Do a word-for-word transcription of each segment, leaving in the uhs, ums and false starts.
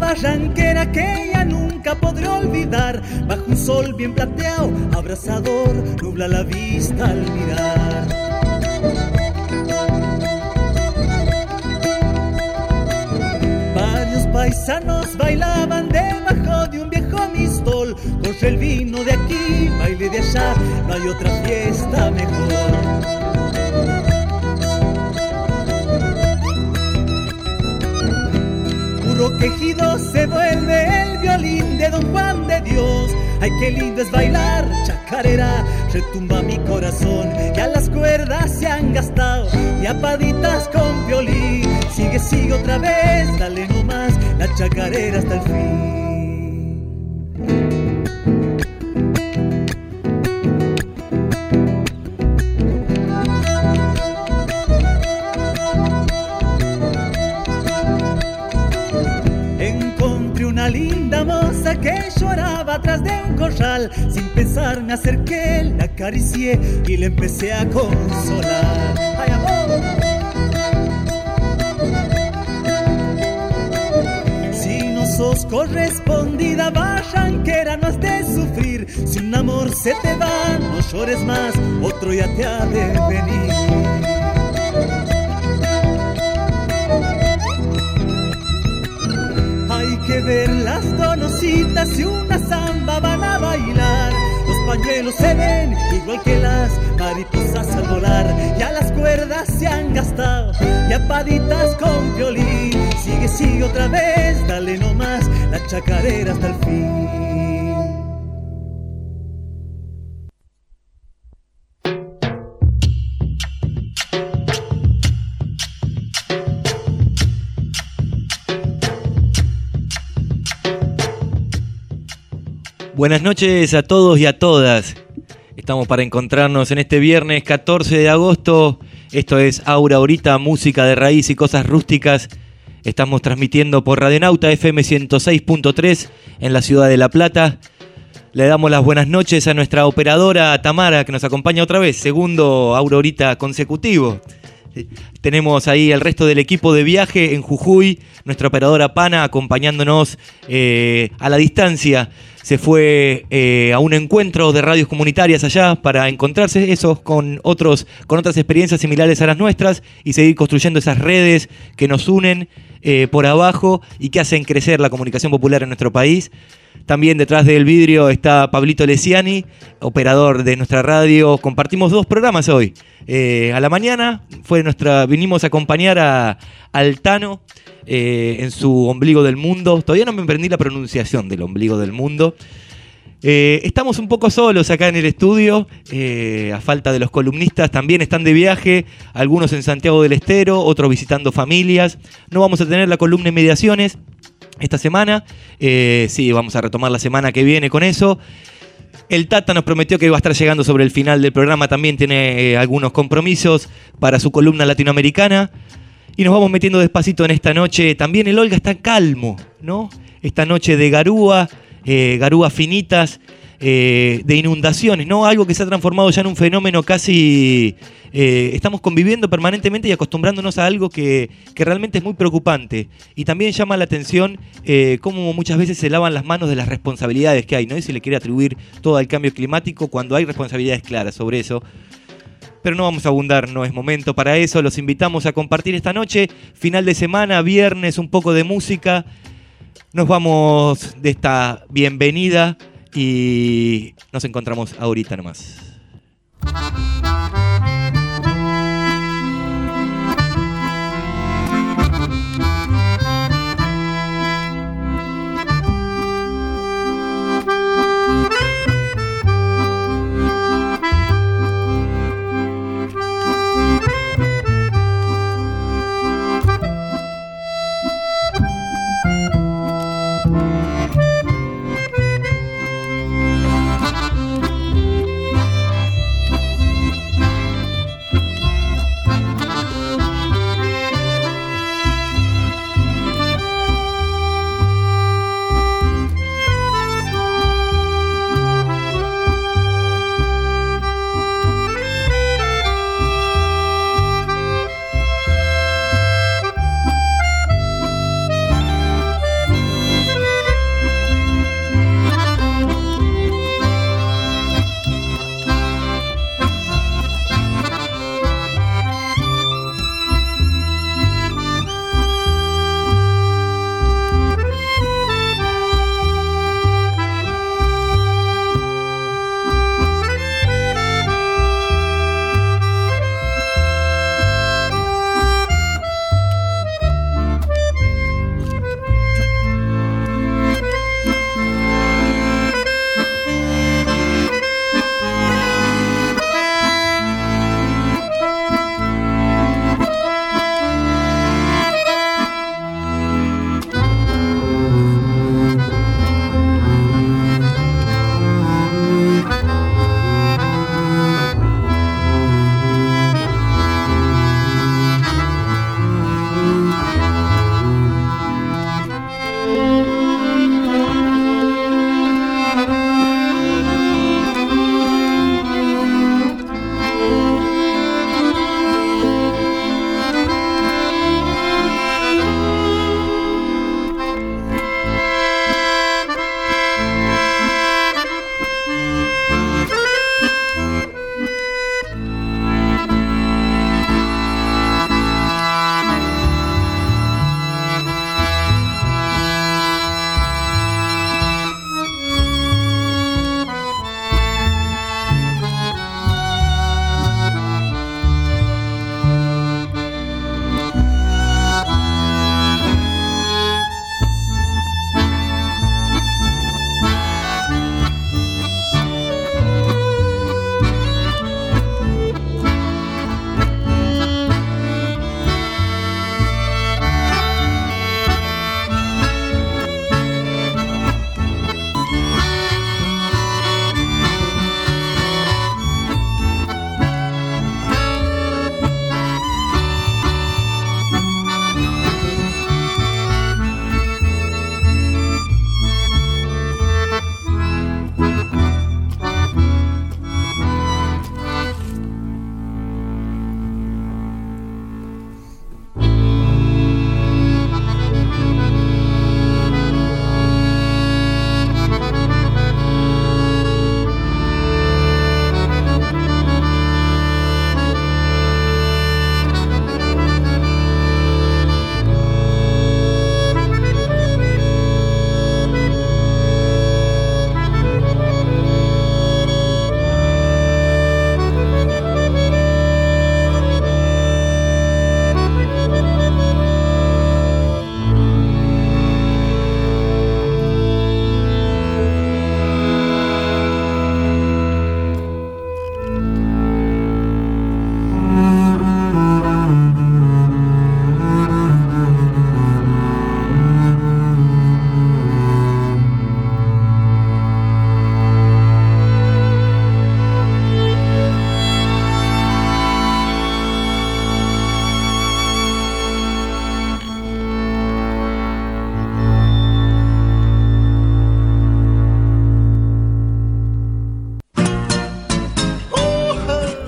barranquera que ya nunca podré olvidar. Bajo un sol bien plateado, abrasador, nubla la vista al mirar. Varios paisanos bailaban debajo de un viejo mistol. Corre el vino de aquí, baile de allá, no hay otra fiesta mejor. Puro quejido se vuelve el violín de Don Juan de Dios. Ay, qué lindo es bailar chacarera, retumba mi corazón. Ya las cuerdas se han gastado y apaditas con violín. Sigue, sigue otra vez, dale nomás la chacarera hasta el fin. Linda moza que lloraba atrás de un corral. Sin pensar me acerqué, la acaricié y le empecé a consolar. ¡Ay, amor! Si no sos correspondida, barranquera, no has de sufrir. Si un amor se te va, no llores más, otro ya te ha de venir. Que ver las donositas y una samba van a bailar. Los pañuelos se ven igual que las mariposas al volar. Ya las cuerdas se han gastado y apaditas con violín. Sigue, sigue otra vez, dale nomás la chacarera hasta el fin. Buenas noches a todos y a todas. Estamos para encontrarnos en este viernes catorce de agosto. Esto es Aura Ahorita, música de raíz y cosas rústicas. Estamos transmitiendo por Radionauta F M ciento seis punto tres en la ciudad de La Plata. Le damos las buenas noches a nuestra operadora Tamara, que nos acompaña otra vez, segundo Aura Ahorita consecutivo. Tenemos ahí el resto del equipo de viaje en Jujuy, nuestra operadora Pana acompañándonos eh, a la distancia. Se fue eh, a un encuentro de radios comunitarias allá para encontrarse esos con otros, con otras experiencias similares a las nuestras y seguir construyendo esas redes que nos unen eh, por abajo y que hacen crecer la comunicación popular en nuestro país. También detrás del vidrio está Pablito Lesiani, operador de nuestra radio. Compartimos dos programas hoy. Eh, a la mañana fue nuestra, vinimos a acompañar a Altano eh, en su Ombligo del Mundo. Todavía no me aprendí la pronunciación del Ombligo del Mundo. Eh, estamos un poco solos acá en el estudio, eh, a falta de los columnistas. También están de viaje, algunos en Santiago del Estero, otros visitando familias. No vamos a tener la columna en Mediaciones esta semana, eh, sí, vamos a retomar la semana que viene con eso. El Tata nos prometió que iba a estar llegando sobre el final del programa, también tiene eh, algunos compromisos para su columna latinoamericana. Y nos vamos metiendo despacito en esta noche. También el Olga está calmo, ¿no? Esta noche de garúa, eh, garúas finitas, eh, de inundaciones, ¿no? Algo que se ha transformado ya en un fenómeno casi... Eh, estamos conviviendo permanentemente y acostumbrándonos a algo que, que realmente es muy preocupante. Y también llama la atención eh, cómo muchas veces se lavan las manos de las responsabilidades que hay, ¿no? Y se le quiere atribuir todo al cambio climático cuando hay responsabilidades claras sobre eso. Pero no vamos a abundar, no es momento para eso. Los invitamos a compartir esta noche, final de semana, viernes, un poco de música. Nos vamos de esta bienvenida y nos encontramos ahorita nomás.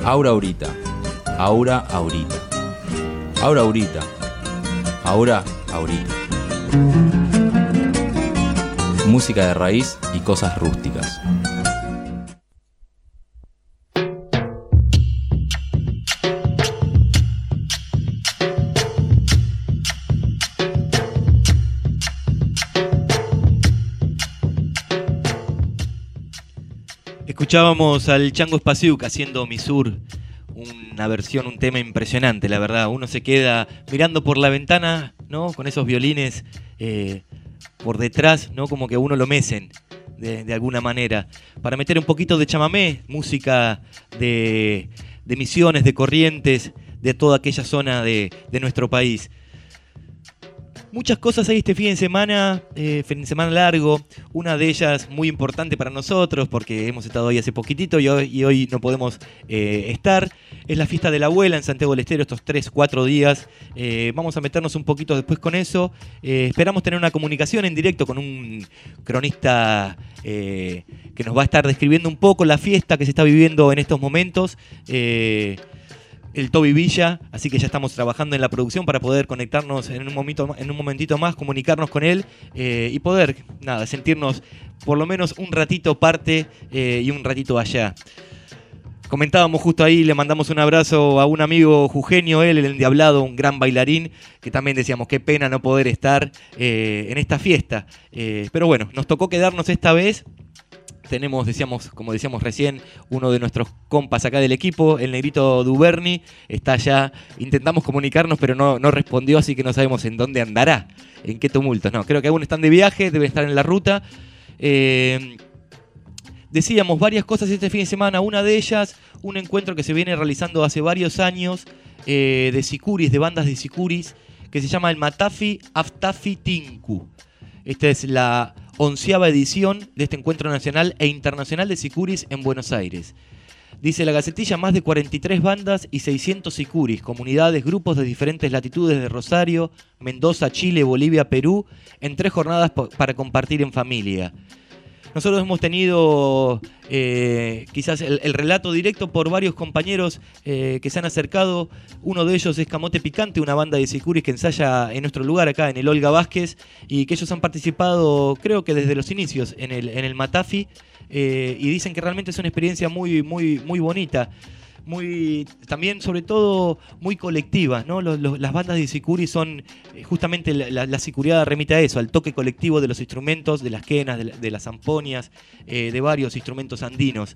Aura Aurita, Aura Aurita, Aura Aurita, Aura Aurita. Música de raíz y cosas rústicas. Escuchábamos al Chango Spasiuk haciendo Mi Sur, una versión, un tema impresionante, la verdad. Uno se queda mirando por la ventana, ¿no? Con esos violines eh, por detrás, ¿no? Como que uno lo mecen de, de alguna manera. Para meter un poquito de chamamé, música de, de Misiones, de Corrientes, de toda aquella zona de, de nuestro país. Muchas cosas hay este fin de semana, eh, fin de semana largo, una de ellas muy importante para nosotros porque hemos estado ahí hace poquitito y hoy, y hoy no podemos eh, estar, es la fiesta de la abuela en Santiago del Estero, estos tres, cuatro días, eh, vamos a meternos un poquito después con eso, eh, esperamos tener una comunicación en directo con un cronista eh, que nos va a estar describiendo un poco la fiesta que se está viviendo en estos momentos, eh, el Toby Villa, así que ya estamos trabajando en la producción para poder conectarnos en un momento, en un momentito más, comunicarnos con él eh, y poder, nada, sentirnos por lo menos un ratito parte eh, y un ratito allá. Comentábamos justo ahí, le mandamos un abrazo a un amigo jujeño, él, el endiablado, un gran bailarín, que también decíamos qué pena no poder estar eh, en esta fiesta. Eh, pero bueno, nos tocó quedarnos esta vez. Tenemos, decíamos, como decíamos recién, uno de nuestros compas acá del equipo, el negrito Duberni, está allá. Intentamos comunicarnos, pero no, no respondió, así que no sabemos en dónde andará, en qué tumultos. No, creo que aún están de viaje, deben estar en la ruta. Eh, decíamos varias cosas este fin de semana. Una de ellas, un encuentro que se viene realizando hace varios años eh, de sicuris, de bandas de sicuris, que se llama el Matafi Aftafi Tinku. Esta es la onceava edición de este encuentro nacional e internacional de sicuris en Buenos Aires. Dice la Gacetilla, más de cuarenta y tres bandas y seiscientos sicuris, comunidades, grupos de diferentes latitudes de Rosario, Mendoza, Chile, Bolivia, Perú, en tres jornadas para compartir en familia. Nosotros hemos tenido eh, quizás el, el relato directo por varios compañeros eh, que se han acercado. Uno de ellos es Camote Picante, una banda de sicuris que ensaya en nuestro lugar acá en el Olga Vázquez y que ellos han participado creo que desde los inicios en el, en el Matafi eh, y dicen que realmente es una experiencia muy, muy, muy bonita. Muy, también sobre todo muy colectiva, ¿no? Los, los, las bandas de sicuri son eh, justamente la, la, la sicuriada remite a eso, al toque colectivo de los instrumentos, de las quenas, de, la, de las zamponias, eh, de varios instrumentos andinos.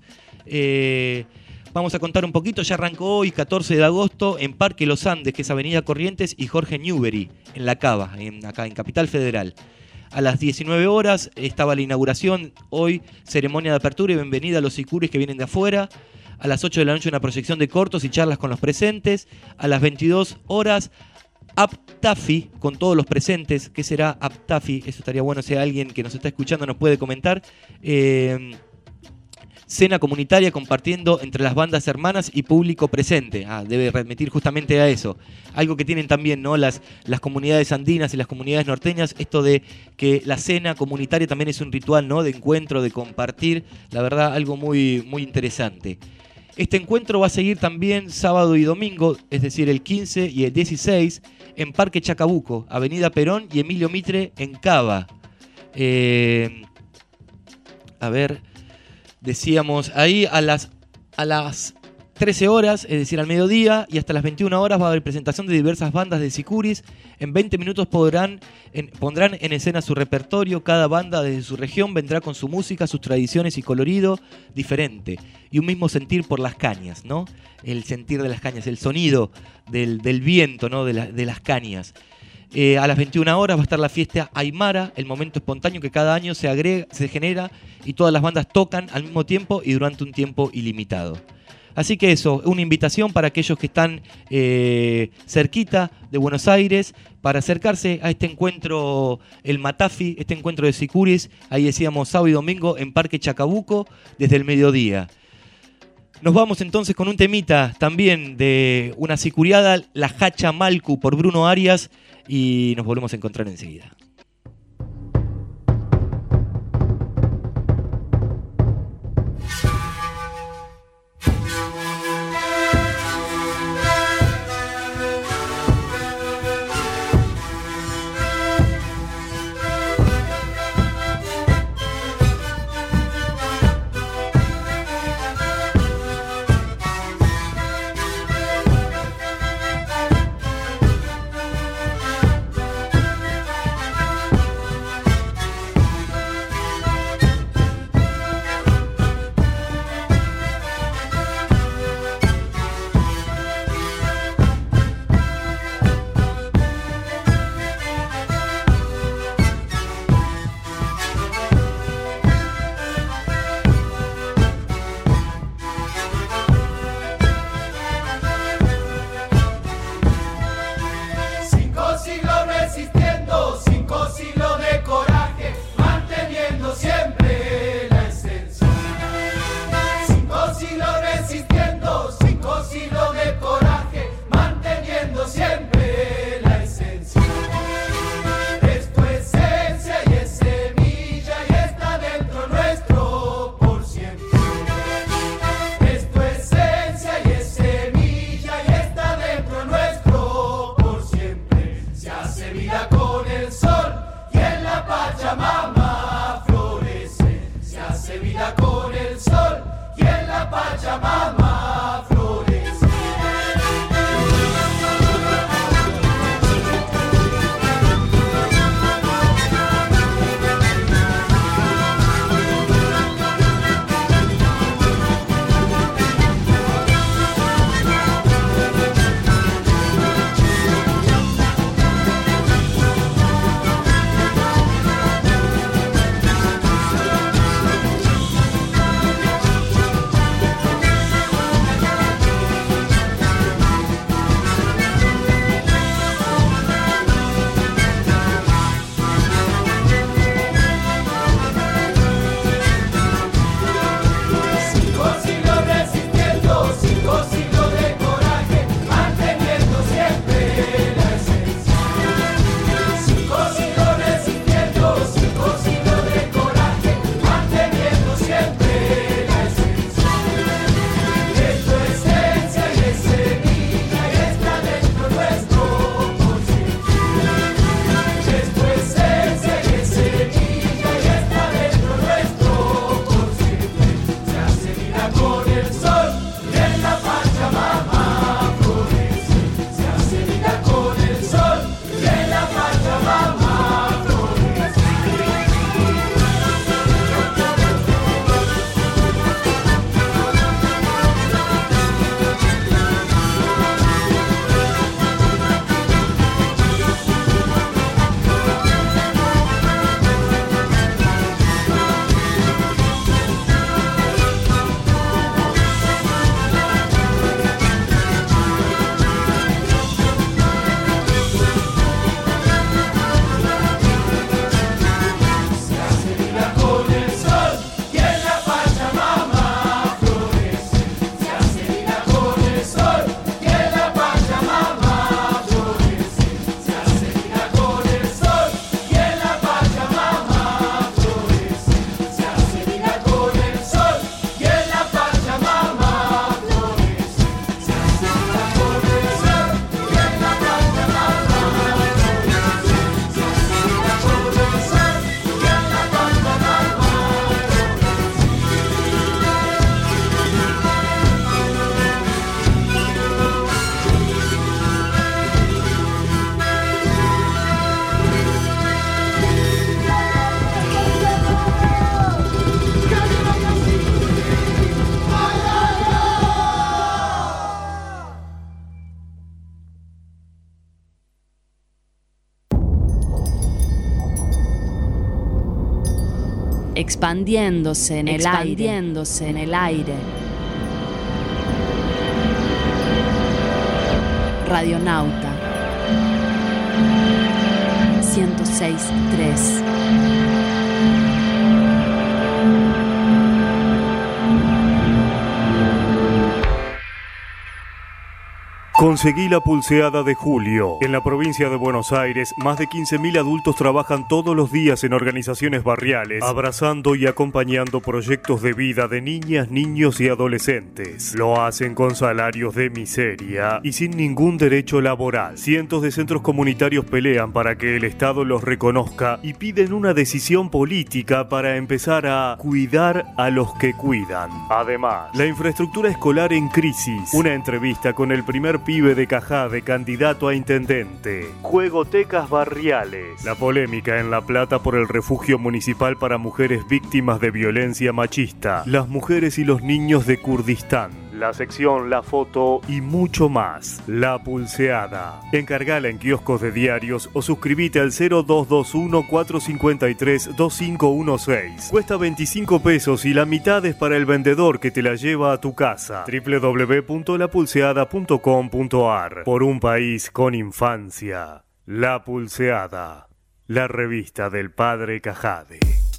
Eh, vamos a contar un poquito, ya arrancó hoy, catorce de agosto, en Parque Los Andes, que es Avenida Corrientes y Jorge Newbery, en La Cava, en, acá en Capital Federal. A las diecinueve horas estaba la inauguración, hoy ceremonia de apertura y bienvenida a los sicuris que vienen de afuera. A las ocho de la noche una proyección de cortos y charlas con los presentes. A las veintidós horas, Aptafi con todos los presentes. ¿Qué será Aptafi? Eso estaría bueno si alguien que nos está escuchando nos puede comentar. Eh, cena comunitaria compartiendo entre las bandas hermanas y público presente. Ah, debe remitir justamente a eso. Algo que tienen también, ¿no? las, las comunidades andinas y las comunidades norteñas, esto de que la cena comunitaria también es un ritual, ¿no? De encuentro, de compartir. La verdad, algo muy, muy interesante. Este encuentro va a seguir también sábado y domingo, es decir, el quince y el dieciséis, en Parque Chacabuco, Avenida Perón y Emilio Mitre, en Cava. Eh, a ver, decíamos ahí a las, a las trece horas, es decir, al mediodía, y hasta las veintiuna horas va a haber presentación de diversas bandas de sicuris. En veinte minutos podrán, en, pondrán en escena su repertorio. Cada banda desde su región vendrá con su música, sus tradiciones y colorido diferente. Y un mismo sentir por las cañas, ¿no? El sentir de las cañas, el sonido del, del viento, ¿no? De, la, de las cañas. Eh, a las veintiuna horas va a estar la fiesta Aymara, el momento espontáneo que cada año se agrega, se genera y todas las bandas tocan al mismo tiempo y durante un tiempo ilimitado. Así que eso, una invitación para aquellos que están eh, cerquita de Buenos Aires para acercarse a este encuentro, el Matafi, este encuentro de sicuris, ahí decíamos sábado y domingo en Parque Chacabuco desde el mediodía. Nos vamos entonces con un temita también de una sicuriada, La Hacha Malcu por Bruno Arias, y nos volvemos a encontrar enseguida. Pachamama florece. Expandiéndose en el expandiéndose aire. en el aire. Radionauta ciento seis punto tres. Conseguí la pulseada de julio. En la provincia de Buenos Aires, más de quince mil adultos trabajan todos los días en organizaciones barriales, abrazando y acompañando proyectos de vida de niñas, niños y adolescentes. Lo hacen con salarios de miseria y sin ningún derecho laboral. Cientos de centros comunitarios pelean para que el Estado los reconozca y piden una decisión política para empezar a cuidar a los que cuidan. Además, la infraestructura escolar en crisis. Una entrevista con el primer pibe de Cajade, candidato a intendente. Juegotecas barriales. La polémica en La Plata por el refugio municipal para mujeres víctimas de violencia machista. Las mujeres y los niños de Kurdistán. La sección, la foto y mucho más. La Pulseada. Encargala en kioscos de diarios o suscribite al cero dos dos uno, cuatro cinco tres, dos cinco uno seis. Cuesta veinticinco pesos y la mitad es para el vendedor que te la lleva a tu casa. doble u doble u doble u punto la pulseada punto com punto a r. Por un país con infancia. La Pulseada. La revista del padre Cajade.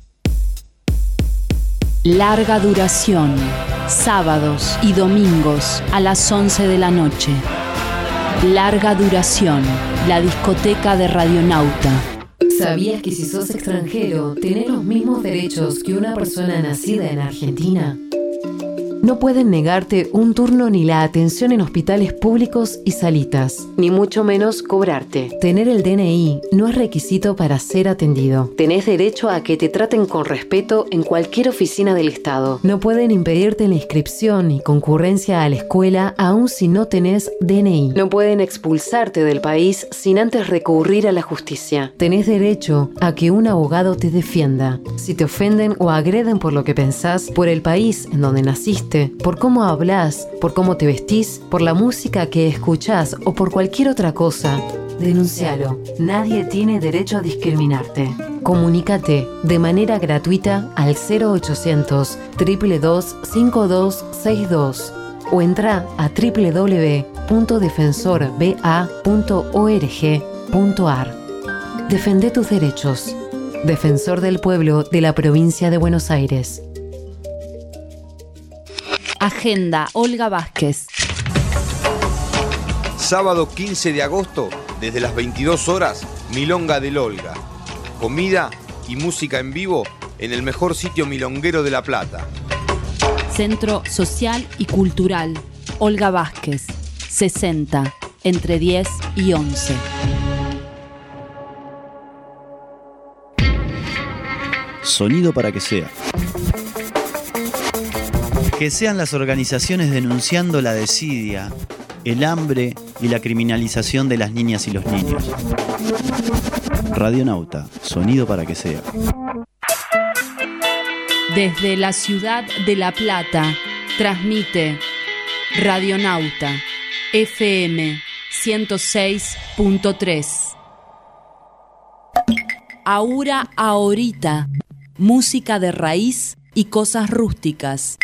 Larga duración, sábados y domingos a las once de la noche. Larga duración, la discoteca de Radionauta. ¿Sabías que si sos extranjero, tenés los mismos derechos que una persona nacida en Argentina? No pueden negarte un turno ni la atención en hospitales públicos y salitas, ni mucho menos cobrarte. Tener el D N I no es requisito para ser atendido. Tenés derecho a que te traten con respeto en cualquier oficina del Estado. No pueden impedirte la inscripción y concurrencia a la escuela aun si no tenés D N I. No pueden expulsarte del país sin antes recurrir a la justicia. Tenés derecho a que un abogado te defienda. Si te ofenden o agreden por lo que pensás, por el país en donde naciste, por cómo hablas, por cómo te vestís, por la música que escuchás o por cualquier otra cosa, denuncialo. Nadie tiene derecho a discriminarte. Comunícate de manera gratuita al cero ochocientos, dos dos dos, cinco dos seis dos o entra a doble u doble u doble u punto defensor b a punto org punto a r. Defende tus derechos. Defensor del Pueblo de la Provincia de Buenos Aires. Agenda Olga Vázquez. Sábado quince de agosto, desde las veintidós horas, Milonga del Olga. Comida y música en vivo en el mejor sitio milonguero de La Plata. Centro Social y Cultural Olga Vázquez, sesenta, entre diez y once. Sonido para que sea. Que sean las organizaciones denunciando la desidia, el hambre y la criminalización de las niñas y los niños. Radionauta, sonido para que sea. Desde la ciudad de La Plata, transmite Radionauta, F M ciento seis punto tres. Aura Ahorita, música de raíz y cosas rústicas.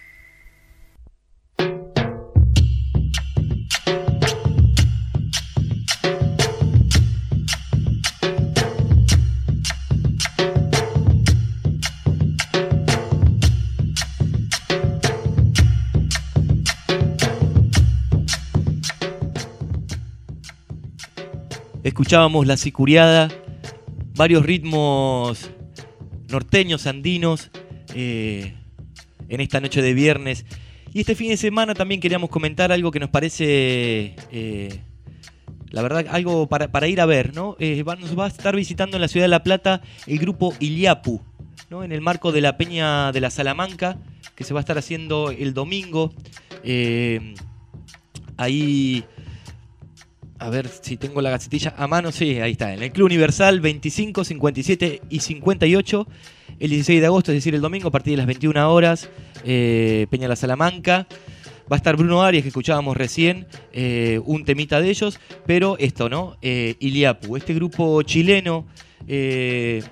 Escuchábamos La Sicuriada, varios ritmos norteños, andinos, eh, en esta noche de viernes. Y este fin de semana también queríamos comentar algo que nos parece, eh, la verdad, algo para, para ir a ver, ¿no? Eh, va, nos va a estar visitando en la ciudad de La Plata el grupo Iliapu, ¿no? En el marco de la Peña de la Salamanca, que se va a estar haciendo el domingo. Eh, ahí... A ver si tengo la gacetilla a mano. Sí, ahí está. En el Club Universal, veinticinco, cincuenta y siete y cincuenta y ocho. El dieciséis de agosto, es decir, el domingo, a partir de las veintiuna horas. Eh, Peña La Salamanca. Va a estar Bruno Arias, que escuchábamos recién. Eh, un temita de ellos. Pero esto, ¿no? Eh, Iliapu, este grupo chileno. Eh,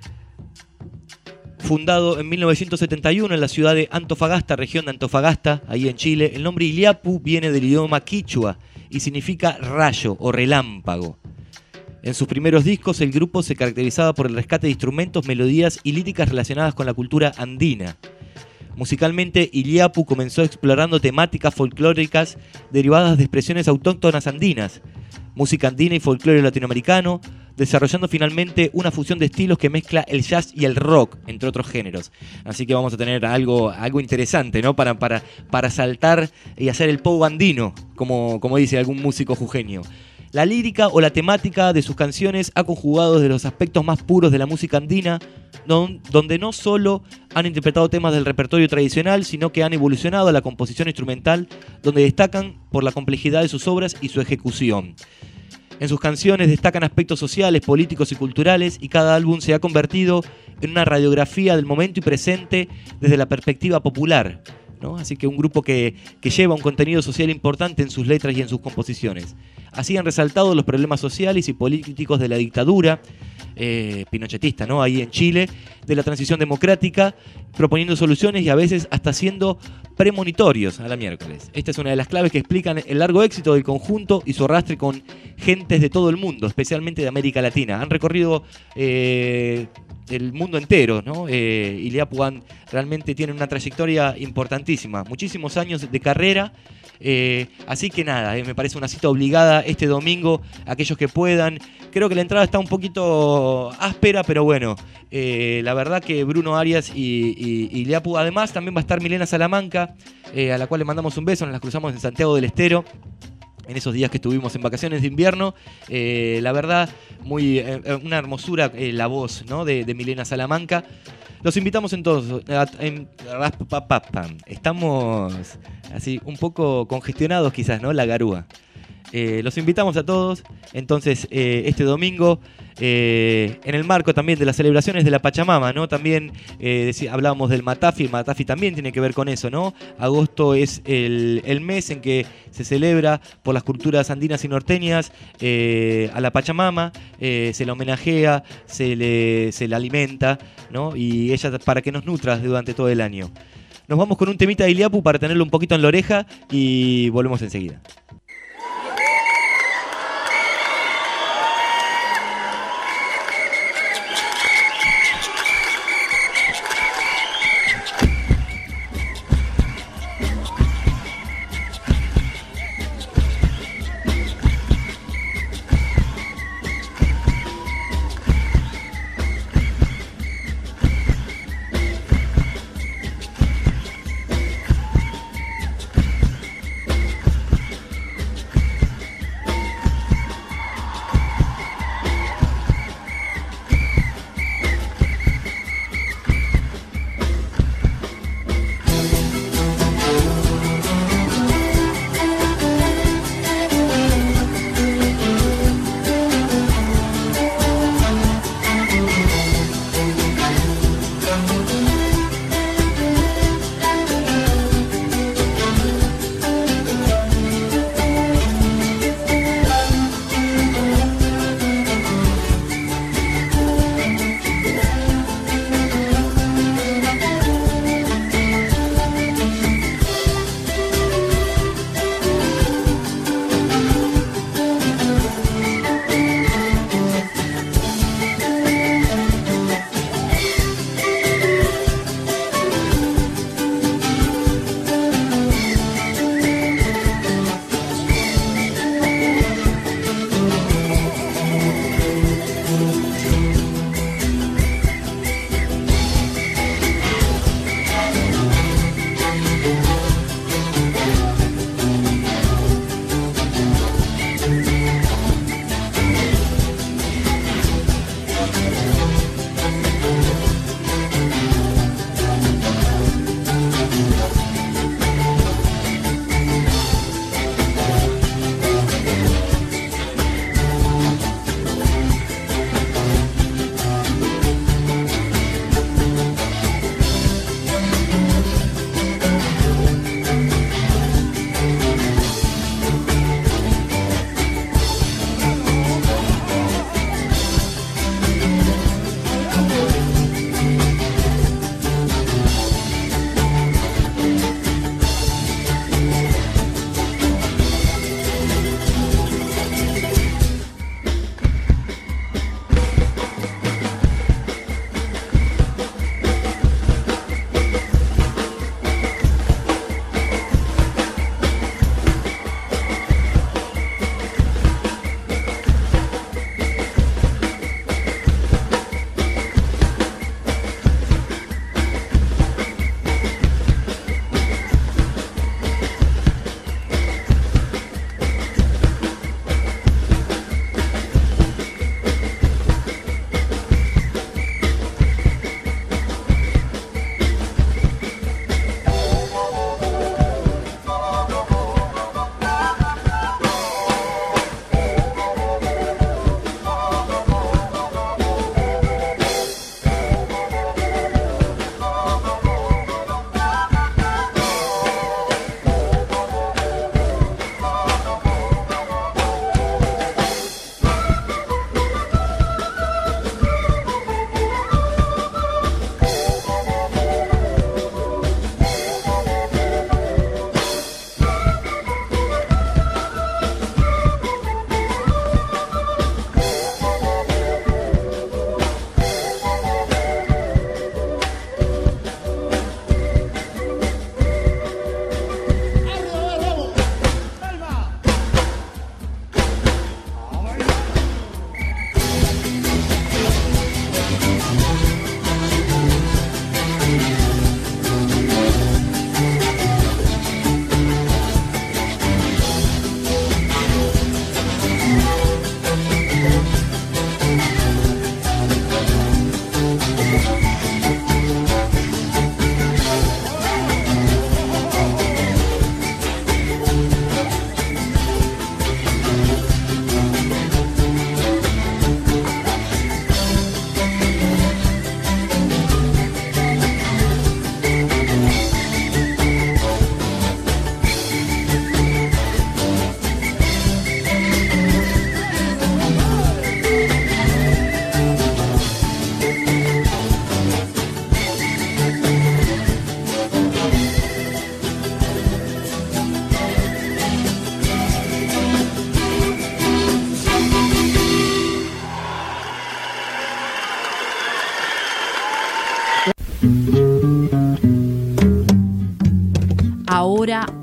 fundado en mil novecientos setenta y uno en la ciudad de Antofagasta, región de Antofagasta, ahí en Chile. El nombre Iliapu viene del idioma quichua y significa rayo o relámpago. En sus primeros discos el grupo se caracterizaba por el rescate de instrumentos, melodías y líricas relacionadas con la cultura andina. Musicalmente, Iliapu comenzó explorando temáticas folclóricas derivadas de expresiones autóctonas andinas, música andina y folclore latinoamericano, desarrollando finalmente una fusión de estilos que mezcla el jazz y el rock, entre otros géneros. Así que vamos a tener algo, algo interesante, ¿no? Para, para, para saltar y hacer el pogo andino, como, como dice algún músico jujeño. La lírica o la temática de sus canciones ha conjugado desde los aspectos más puros de la música andina, don, donde no solo han interpretado temas del repertorio tradicional, sino que han evolucionado a la composición instrumental, donde destacan por la complejidad de sus obras y su ejecución. En sus canciones destacan aspectos sociales, políticos y culturales, y cada álbum se ha convertido en una radiografía del momento y presente desde la perspectiva popular, ¿no? Así que un grupo que, que lleva un contenido social importante en sus letras y en sus composiciones. Así han resaltado los problemas sociales y políticos de la dictadura eh, pinochetista, ¿no? Ahí en Chile, de la transición democrática, proponiendo soluciones y a veces hasta siendo premonitorios a la miércoles. Esta es una de las claves que explican el largo éxito del conjunto y su arrastre con gentes de todo el mundo, especialmente de América Latina. Han recorrido eh, del mundo entero, ¿no? Eh, Iliapuan realmente tiene una trayectoria importantísima, muchísimos años de carrera. Eh, así que nada, eh, me parece una cita obligada este domingo, aquellos que puedan. Creo que la entrada está un poquito áspera, pero bueno, eh, la verdad que Bruno Arias y, y, y Iliapu, además también va a estar Milena Salamanca, eh, a la cual le mandamos un beso, nos las cruzamos en Santiago del Estero en esos días que estuvimos en vacaciones de invierno. Eh, la verdad, muy eh, una hermosura eh, la voz, ¿no? de, de Milena Salamanca. Los invitamos entonces. En, estamos así un poco congestionados quizás, ¿no? La garúa. Eh, los invitamos a todos, entonces, eh, este domingo, eh, en el marco también de las celebraciones de la Pachamama, ¿no? También eh, decía, hablábamos del Matafi, el Matafi también tiene que ver con eso, ¿no? Agosto es el, el mes en que se celebra por las culturas andinas y norteñas eh, a la Pachamama, eh, se la homenajea, se le, se la alimenta, ¿no? Y ella para que nos nutra durante todo el año. Nos vamos con un temita de Iliapu para tenerlo un poquito en la oreja y volvemos enseguida.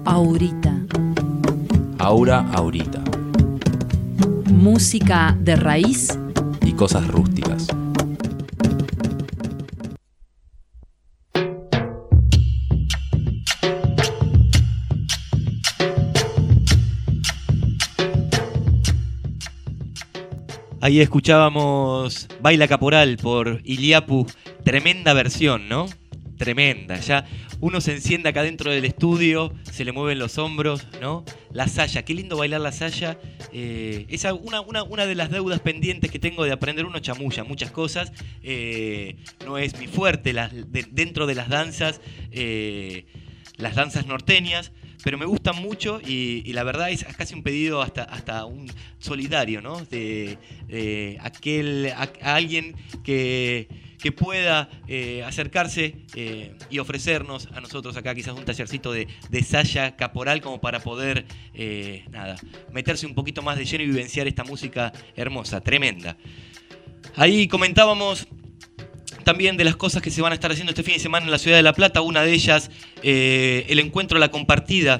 Aurita. Aura Aurita. Música de raíz y cosas rústicas. Ahí escuchábamos Baila Caporal por Iliapu. Tremenda versión, ¿no? Tremenda. Ya uno se enciende acá dentro del estudio, se le mueven los hombros, ¿no? La saya, qué lindo bailar la saya. Eh, es una, una, una de las deudas pendientes que tengo de aprender. Uno chamulla muchas cosas. Eh, no es mi fuerte la, de, dentro de las danzas, eh, las danzas norteñas. Pero me gustan mucho y, y la verdad es casi un pedido hasta, hasta un solidario, ¿no? De, de aquel, a, a alguien que, que pueda eh, acercarse eh, y ofrecernos a nosotros acá quizás un tallercito de, de saya caporal como para poder, eh, nada, meterse un poquito más de lleno y vivenciar esta música hermosa, tremenda. Ahí comentábamos también de las cosas que se van a estar haciendo este fin de semana en la ciudad de La Plata. Una de ellas, eh, el encuentro La Compartida.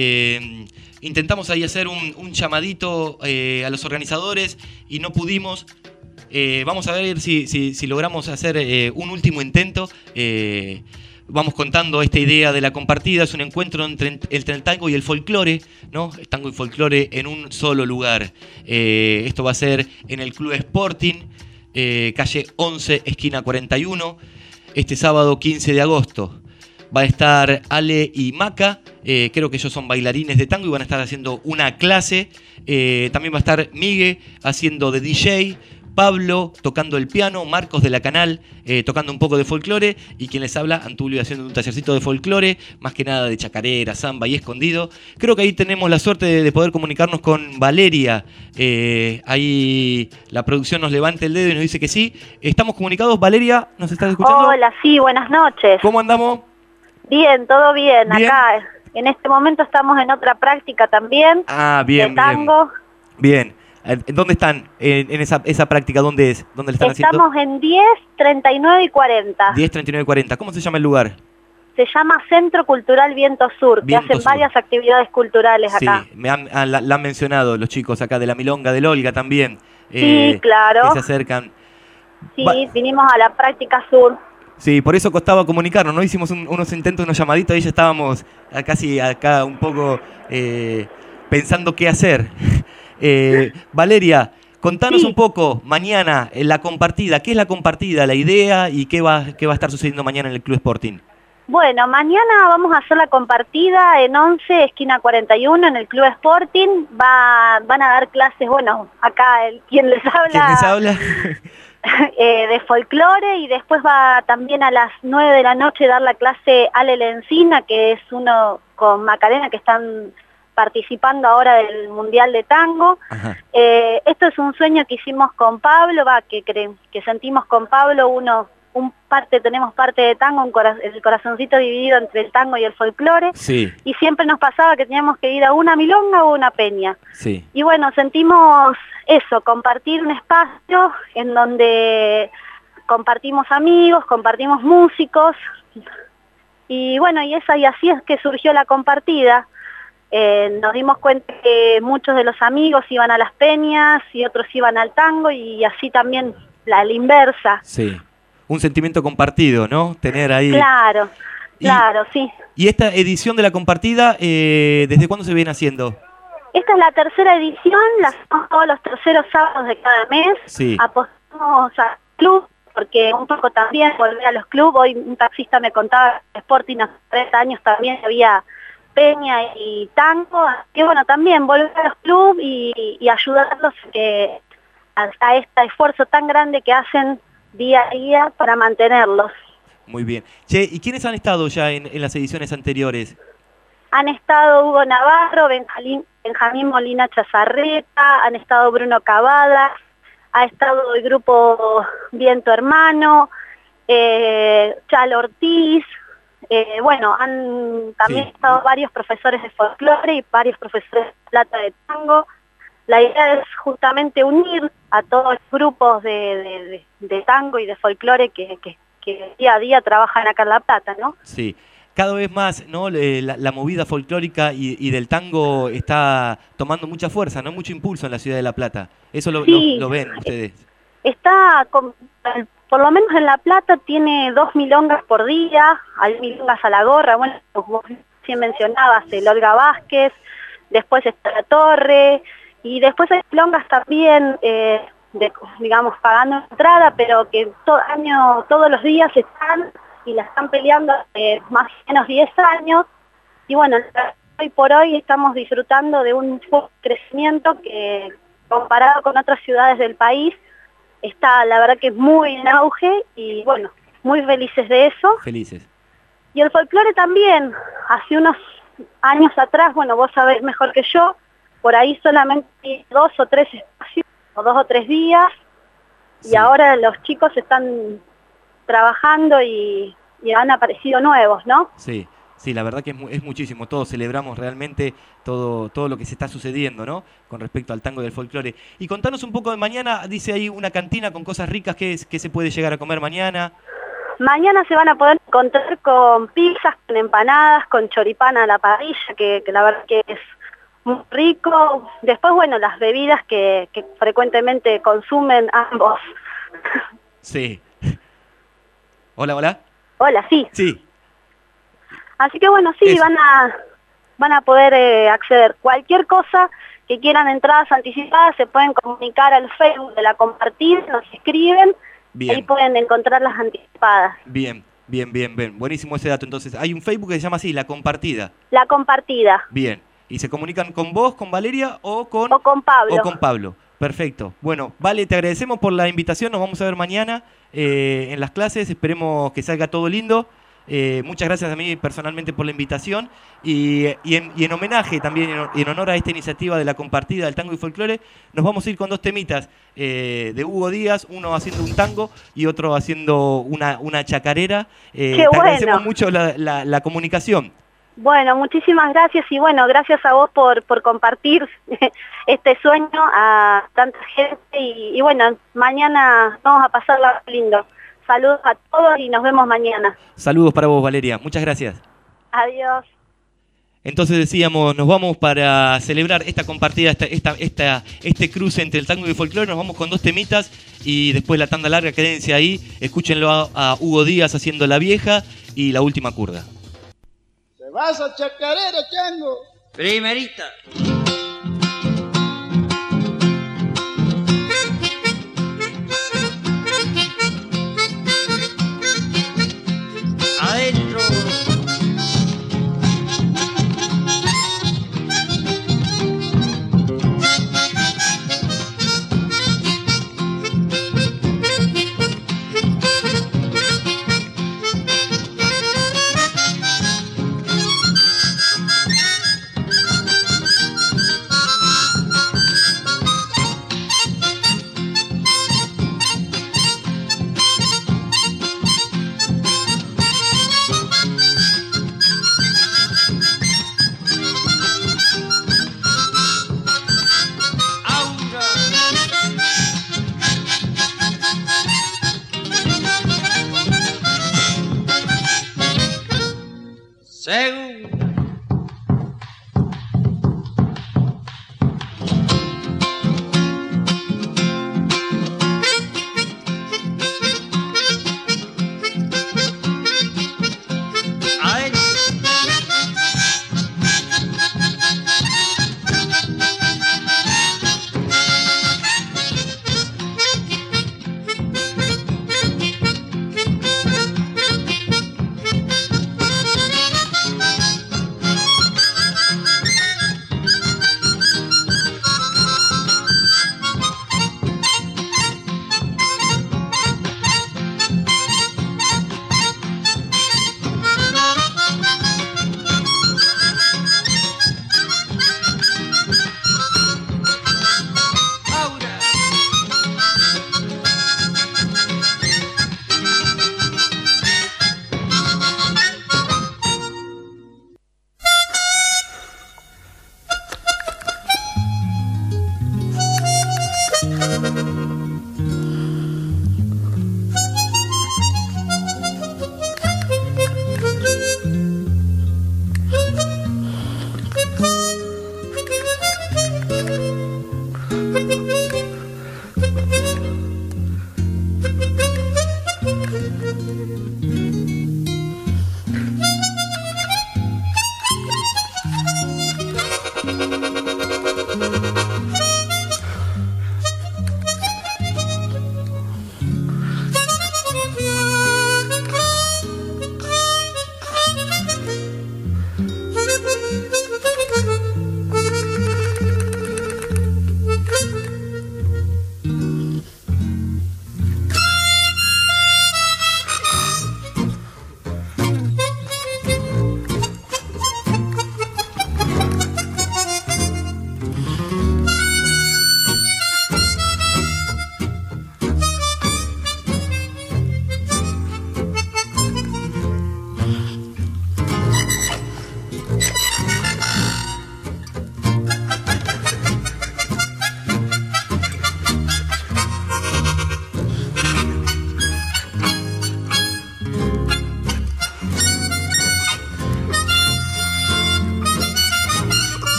Eh, intentamos ahí hacer un, un llamadito eh, a los organizadores y no pudimos. Eh, vamos a ver si, si, si logramos hacer eh, un último intento. Eh, vamos contando esta idea de La Compartida. Es un encuentro entre, entre el tango y el folclore, ¿no? El tango y folclore en un solo lugar. Eh, esto va a ser en el Club Sporting. Eh, calle once, esquina cuarenta y uno, este sábado quince de agosto. Va a estar Ale y Maca, eh, creo que ellos son bailarines de tango y van a estar haciendo una clase. Eh, también va a estar Migue haciendo de D J, Pablo tocando el piano, Marcos de la Canal eh, tocando un poco de folclore y quien les habla, Antulio, haciendo un tallercito de folclore, más que nada de chacarera, samba y escondido. Creo que ahí tenemos la suerte de, de poder comunicarnos con Valeria. Eh, ahí la producción nos levanta el dedo y nos dice que sí. ¿Estamos comunicados? Valeria, ¿nos estás escuchando? Hola, sí, buenas noches. ¿Cómo andamos? Bien, todo bien. Bien. Acá en este momento estamos en otra práctica también. Ah, bien, de tango. Bien. Bien. ¿Dónde están en, en esa, esa práctica? ¿Dónde es? ¿Dónde le están Estamos haciendo? en diez, treinta y nueve y cuarenta. diez, treinta y nueve y cuarenta. ¿Cómo se llama el lugar? Se llama Centro Cultural Viento Sur, Viento que hacen Sur. varias actividades culturales acá. Sí, me han, ah, la, la han mencionado los chicos acá de la Milonga del Olga también. Sí, eh, claro. Que se acercan. Sí, Va- vinimos a la práctica sur. Sí, por eso costaba comunicarnos, ¿no? Hicimos un- unos intentos, unos llamaditos y ya estábamos a- casi acá un poco eh, pensando qué hacer. Eh, Valeria, contanos Sí. un poco mañana en La Compartida. ¿Qué es La Compartida, la idea y qué va, qué va a estar sucediendo mañana en el Club Sporting? Bueno, mañana vamos a hacer la compartida en once, esquina cuarenta y uno, en el Club Sporting. Va, van a dar clases, bueno, acá el, quien les habla, ¿Quién les habla? eh, de folclore, y después va también a las nueve de la noche dar la clase Ale Lencina, que es uno con Macarena, que están participando ahora del Mundial de Tango. Ajá. Eh, esto es un sueño que hicimos con Pablo, va, que, cre- que sentimos con Pablo, uno, un parte, tenemos parte de tango, un cora- el corazoncito dividido entre el tango y el folclore, Sí, y siempre nos pasaba que teníamos que ir a una milonga o una peña. sí. Y bueno, sentimos eso, compartir un espacio en donde compartimos amigos, compartimos músicos, y bueno, y, esa, y así es que surgió La Compartida. Eh, nos dimos cuenta que muchos de los amigos iban a las peñas y otros iban al tango, y así también la, la inversa. Sí. Un sentimiento compartido, ¿no? Tener ahí... Claro, Y- claro, sí. ¿Y esta edición de La Compartida, eh, desde cuándo se viene haciendo? Esta es la tercera edición, la hacemos todos los terceros sábados de cada mes. Sí. Apostamos al club, porque un poco también volver a los clubes. Hoy un taxista me contaba que Sporting hace treinta años también había peña y tango. Así que bueno, también volver a los clubes y, y ayudarlos que, a, a este esfuerzo tan grande que hacen día a día para mantenerlos. Muy bien. Che, ¿y quiénes han estado ya en, en las ediciones anteriores? Han estado Hugo Navarro, Benjamín, Benjamín Molina Chazarreta, han estado Bruno Cavada, ha estado el grupo Viento Hermano, eh, Chalo Ortiz, eh, bueno, han también Sí. estado varios profesores de folclore y varios profesores de plata de tango. La idea es justamente unir a todos los grupos de, de, de, de tango y de folclore que, que, que día a día trabajan acá en La Plata, ¿no? Sí. cada vez más, ¿no? La, la movida folclórica y, y del tango está tomando mucha fuerza, ¿no? Mucho impulso en la ciudad de La Plata. Eso lo, Sí. lo, lo ven ustedes. Está, con- por lo menos en La Plata, tiene dos milongas por día, hay milongas a la gorra, bueno, como recién mencionabas, el Olga Vázquez, después está La Torre, y después hay milongas también, eh, de, digamos, pagando entrada, pero que todo año, todos los días están y la están peleando hace más o menos diez años, y bueno, hoy por hoy estamos disfrutando de un crecimiento que, comparado con otras ciudades del país, está, la verdad que es muy en auge y bueno, muy felices de eso. Felices. Y el folclore también, hace unos años atrás, bueno, vos sabés mejor que yo, por ahí solamente dos o tres espacios, o dos o tres días, y Sí. ahora los chicos están trabajando y, y han aparecido nuevos, ¿no? Sí, sí, la verdad que es, mu- es muchísimo. Todos celebramos realmente todo, todo lo que se está sucediendo, ¿no? Con respecto al tango y al folclore. Y contanos un poco de mañana, dice ahí una cantina con cosas ricas, ¿qué, es, qué se puede llegar a comer mañana? Mañana se van a poder encontrar con pizzas, con empanadas, con choripán a la parrilla, que, que la verdad que es muy rico. Después, bueno, las bebidas que, que frecuentemente consumen ambos. Sí. Hola, hola. Hola, sí. Sí, Así que bueno, sí, Eso. van a van a poder eh, acceder. Cualquier cosa que quieran entradas anticipadas se pueden comunicar al Facebook de la compartida, nos escriben, ahí bien, pueden encontrar las anticipadas. bien, bien, bien, bien. Buenísimo ese dato. Entonces, hay un Facebook que se llama así, La Compartida. La compartida, Bien. ¿Y se comunican con vos, con Valeria o con, o con Pablo. o con Pablo? Perfecto. Bueno, Vale, te agradecemos por la invitación. Nos vamos a ver mañana eh, en las clases. Esperemos que salga todo lindo. Eh, muchas gracias a mí personalmente por la invitación. Y, y, en, y en homenaje también, en, en honor a esta iniciativa de La Compartida del Tango y Folclore, nos vamos a ir con dos temitas eh, de Hugo Díaz, uno haciendo un tango y otro haciendo una, una chacarera. Eh, ¡Qué te bueno! agradecemos mucho la, la, la comunicación. Bueno, muchísimas gracias y bueno, gracias a vos por, por compartir este sueño a tanta gente y, y bueno, mañana vamos a pasarla lindo. Saludos a todos y nos vemos mañana. Saludos para vos, Valeria. Muchas gracias. Adiós. Entonces decíamos, nos vamos para celebrar esta compartida, esta, esta, esta, este cruce entre el tango y el folclore, nos vamos con dos temitas y después la tanda larga, quédense ahí, escúchenlo a, a Hugo Díaz haciendo La Vieja y La Última Curda. ¡Se vas a chacarera, chango! Primerita. Adentro.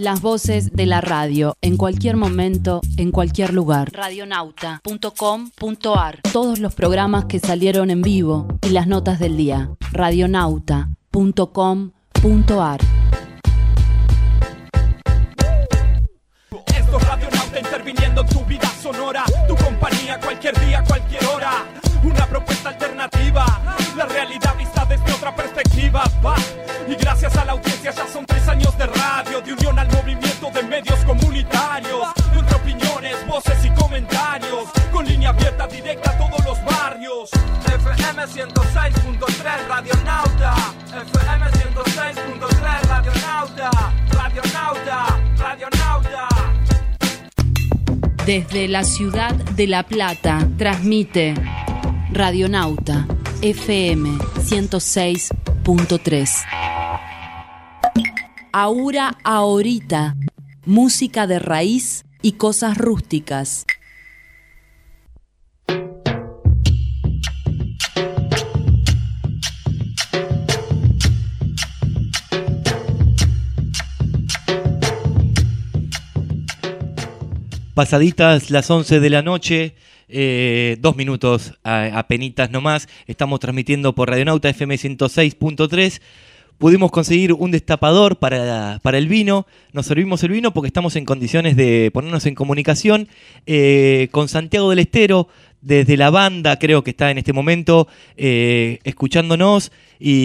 Las voces de la radio, en cualquier momento, en cualquier lugar. radionauta punto com punto ar. Todos los programas que salieron en vivo y las notas del día. radionauta punto com punto ar. Esto es Radionauta interviniendo en tu vida sonora. Tu compañía cualquier día, cualquier hora. Una propuesta alternativa. La realidad vista desde otra perspectiva. Va. Y gracias a la audiencia ya son tres años de radio, de unión al movimiento de medios comunitarios, entre opiniones, voces y comentarios, con línea abierta directa a todos los barrios. F M ciento seis punto tres Radionauta, F M ciento seis punto tres Radionauta, Radionauta, Radionauta. Desde la ciudad de La Plata, transmite Radionauta, F M ciento seis punto tres. Aura ahorita, música de raíz y cosas rústicas. Pasaditas las once de la noche, eh, dos minutos a, a penitas nomás, estamos transmitiendo por Radionauta F M ciento seis punto tres. Pudimos conseguir un destapador para, para el vino, nos servimos el vino porque estamos en condiciones de ponernos en comunicación eh, con Santiago del Estero, desde la banda creo que está en este momento eh, escuchándonos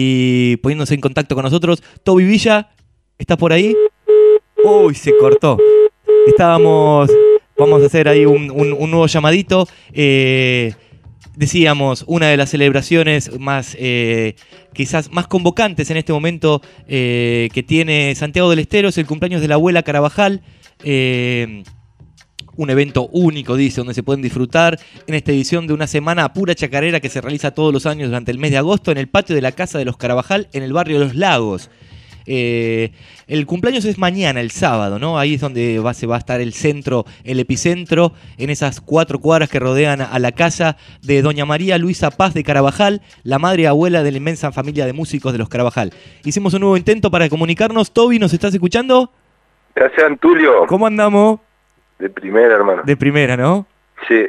y poniéndose en contacto con nosotros. Toby Villa, ¿estás por ahí? Uy, se cortó. Estábamos, vamos a hacer ahí un, un, un nuevo llamadito. Eh, decíamos, una de las celebraciones más, eh, quizás más convocantes en este momento eh, que tiene Santiago del Estero es el cumpleaños de la abuela Carabajal. Eh, un evento único, dice, donde se pueden disfrutar en esta edición de una semana pura chacarera que se realiza todos los años durante el mes de agosto en el patio de la Casa de los Carabajal en el barrio de Los Lagos. Eh, el cumpleaños es mañana, el sábado, ¿no? Ahí es donde va, se va a estar el centro, el epicentro, en esas cuatro cuadras que rodean a la casa de doña María Luisa Paz de Carabajal, la madre y abuela de la inmensa familia de músicos de los Carabajal. Hicimos un nuevo intento para comunicarnos. Toby, ¿nos estás escuchando? Gracias, Antulio. ¿Cómo andamos? De primera, hermano. De primera, ¿no? Sí.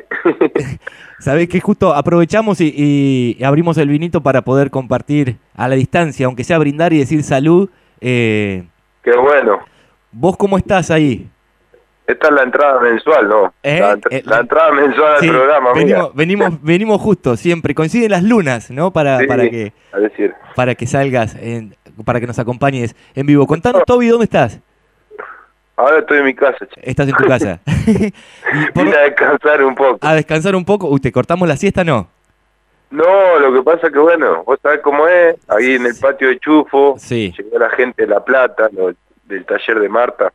Sabés que justo aprovechamos y, y abrimos el vinito para poder compartir a la distancia, aunque sea brindar y decir salud. Eh, Qué bueno. ¿Vos cómo estás ahí? Esta es la entrada mensual, ¿no? ¿Eh? La, eh, la entrada mensual sí, del programa, venimos, venimos, venimos justo, siempre. Coinciden las lunas, ¿no? Para, sí, para que a decir. para que salgas, en, para que nos acompañes en vivo. Contanos, Toby, ¿dónde estás? Ahora estoy en mi casa. Che. Estás en tu casa. y por... Vine a descansar un poco. A descansar un poco. Uy, ¿te cortamos la siesta? No. No, lo que pasa que, bueno, vos sabés cómo es, ahí en el patio de Chufo, sí. Llegó la gente de La Plata, lo, del taller de Marta.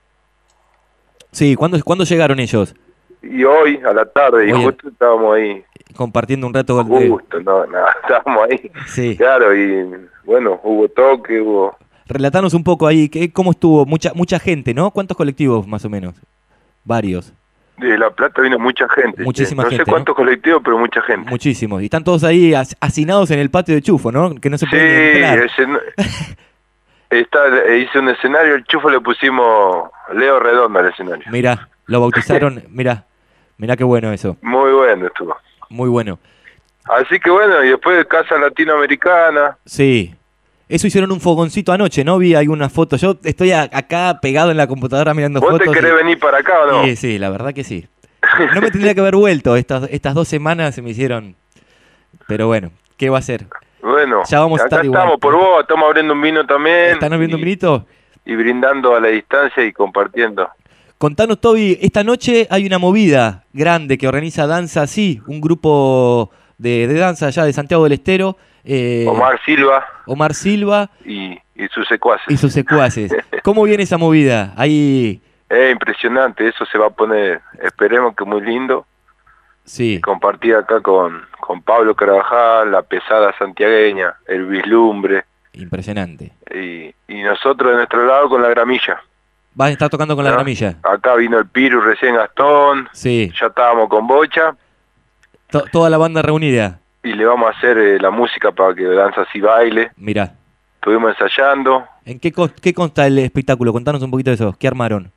Sí, ¿cuándo, ¿cuándo llegaron ellos? Y hoy, a la tarde, Oye, y justo estábamos ahí. Compartiendo un rato con Justo, no, no, estábamos ahí. Sí. Claro, y bueno, hubo toque, hubo... Relatanos un poco ahí, ¿cómo estuvo? Mucha, mucha gente, ¿no? ¿Cuántos colectivos, más o menos? Varios. De La Plata vino mucha gente. Muchísima no gente. No sé cuántos ¿no? colectivos, pero mucha gente. Muchísimos. Y están todos ahí hacinados en el patio de Chufo, ¿no? Que no se pueden sí, entrar. Ese, está, hice un escenario, el Chufo le pusimos Leo Redondo al escenario. Mirá, lo bautizaron, mirá. Mirá qué bueno eso. Muy bueno estuvo. Muy bueno. Así que bueno, y después Casa Latinoamericana. Sí. Eso hicieron un fogoncito anoche, ¿no? Vi algunas fotos. Yo estoy a, acá pegado en la computadora mirando ¿Vos fotos. ¿Vos te querés y... venir para acá o no? Sí, sí, la verdad que sí. No me tendría que haber vuelto. Estas, estas dos semanas se me hicieron... Pero bueno, ¿qué va a ser? Bueno, ya vamos a estar acá igual. Estamos por vos, estamos abriendo un vino también. ¿Están abriendo y, un vinito? Y brindando a la distancia y compartiendo. Contanos, Toby, esta noche hay una movida grande que organiza Danza Sí, un grupo de, de danza allá de Santiago del Estero. Eh, Omar Silva. Omar Silva. Y, y sus secuaces. Y sus secuaces. ¿Cómo viene esa movida? Ahí... Es impresionante, eso se va a poner, esperemos que muy lindo. Sí. Compartir acá con, con Pablo Carabajal, la pesada santiagueña, el vislumbre. Impresionante. Y, y nosotros de nuestro lado con la gramilla. ¿Vas a estar tocando con ¿no? la gramilla? Acá vino el Piru, recién Gastón. Sí. Ya estábamos con Bocha. To- toda la banda reunida. Y le vamos a hacer eh, la música para que Danza Así baile. Mirá. Estuvimos ensayando. ¿En qué, co- qué consta el espectáculo? Contanos un poquito de eso. ¿Qué armaron?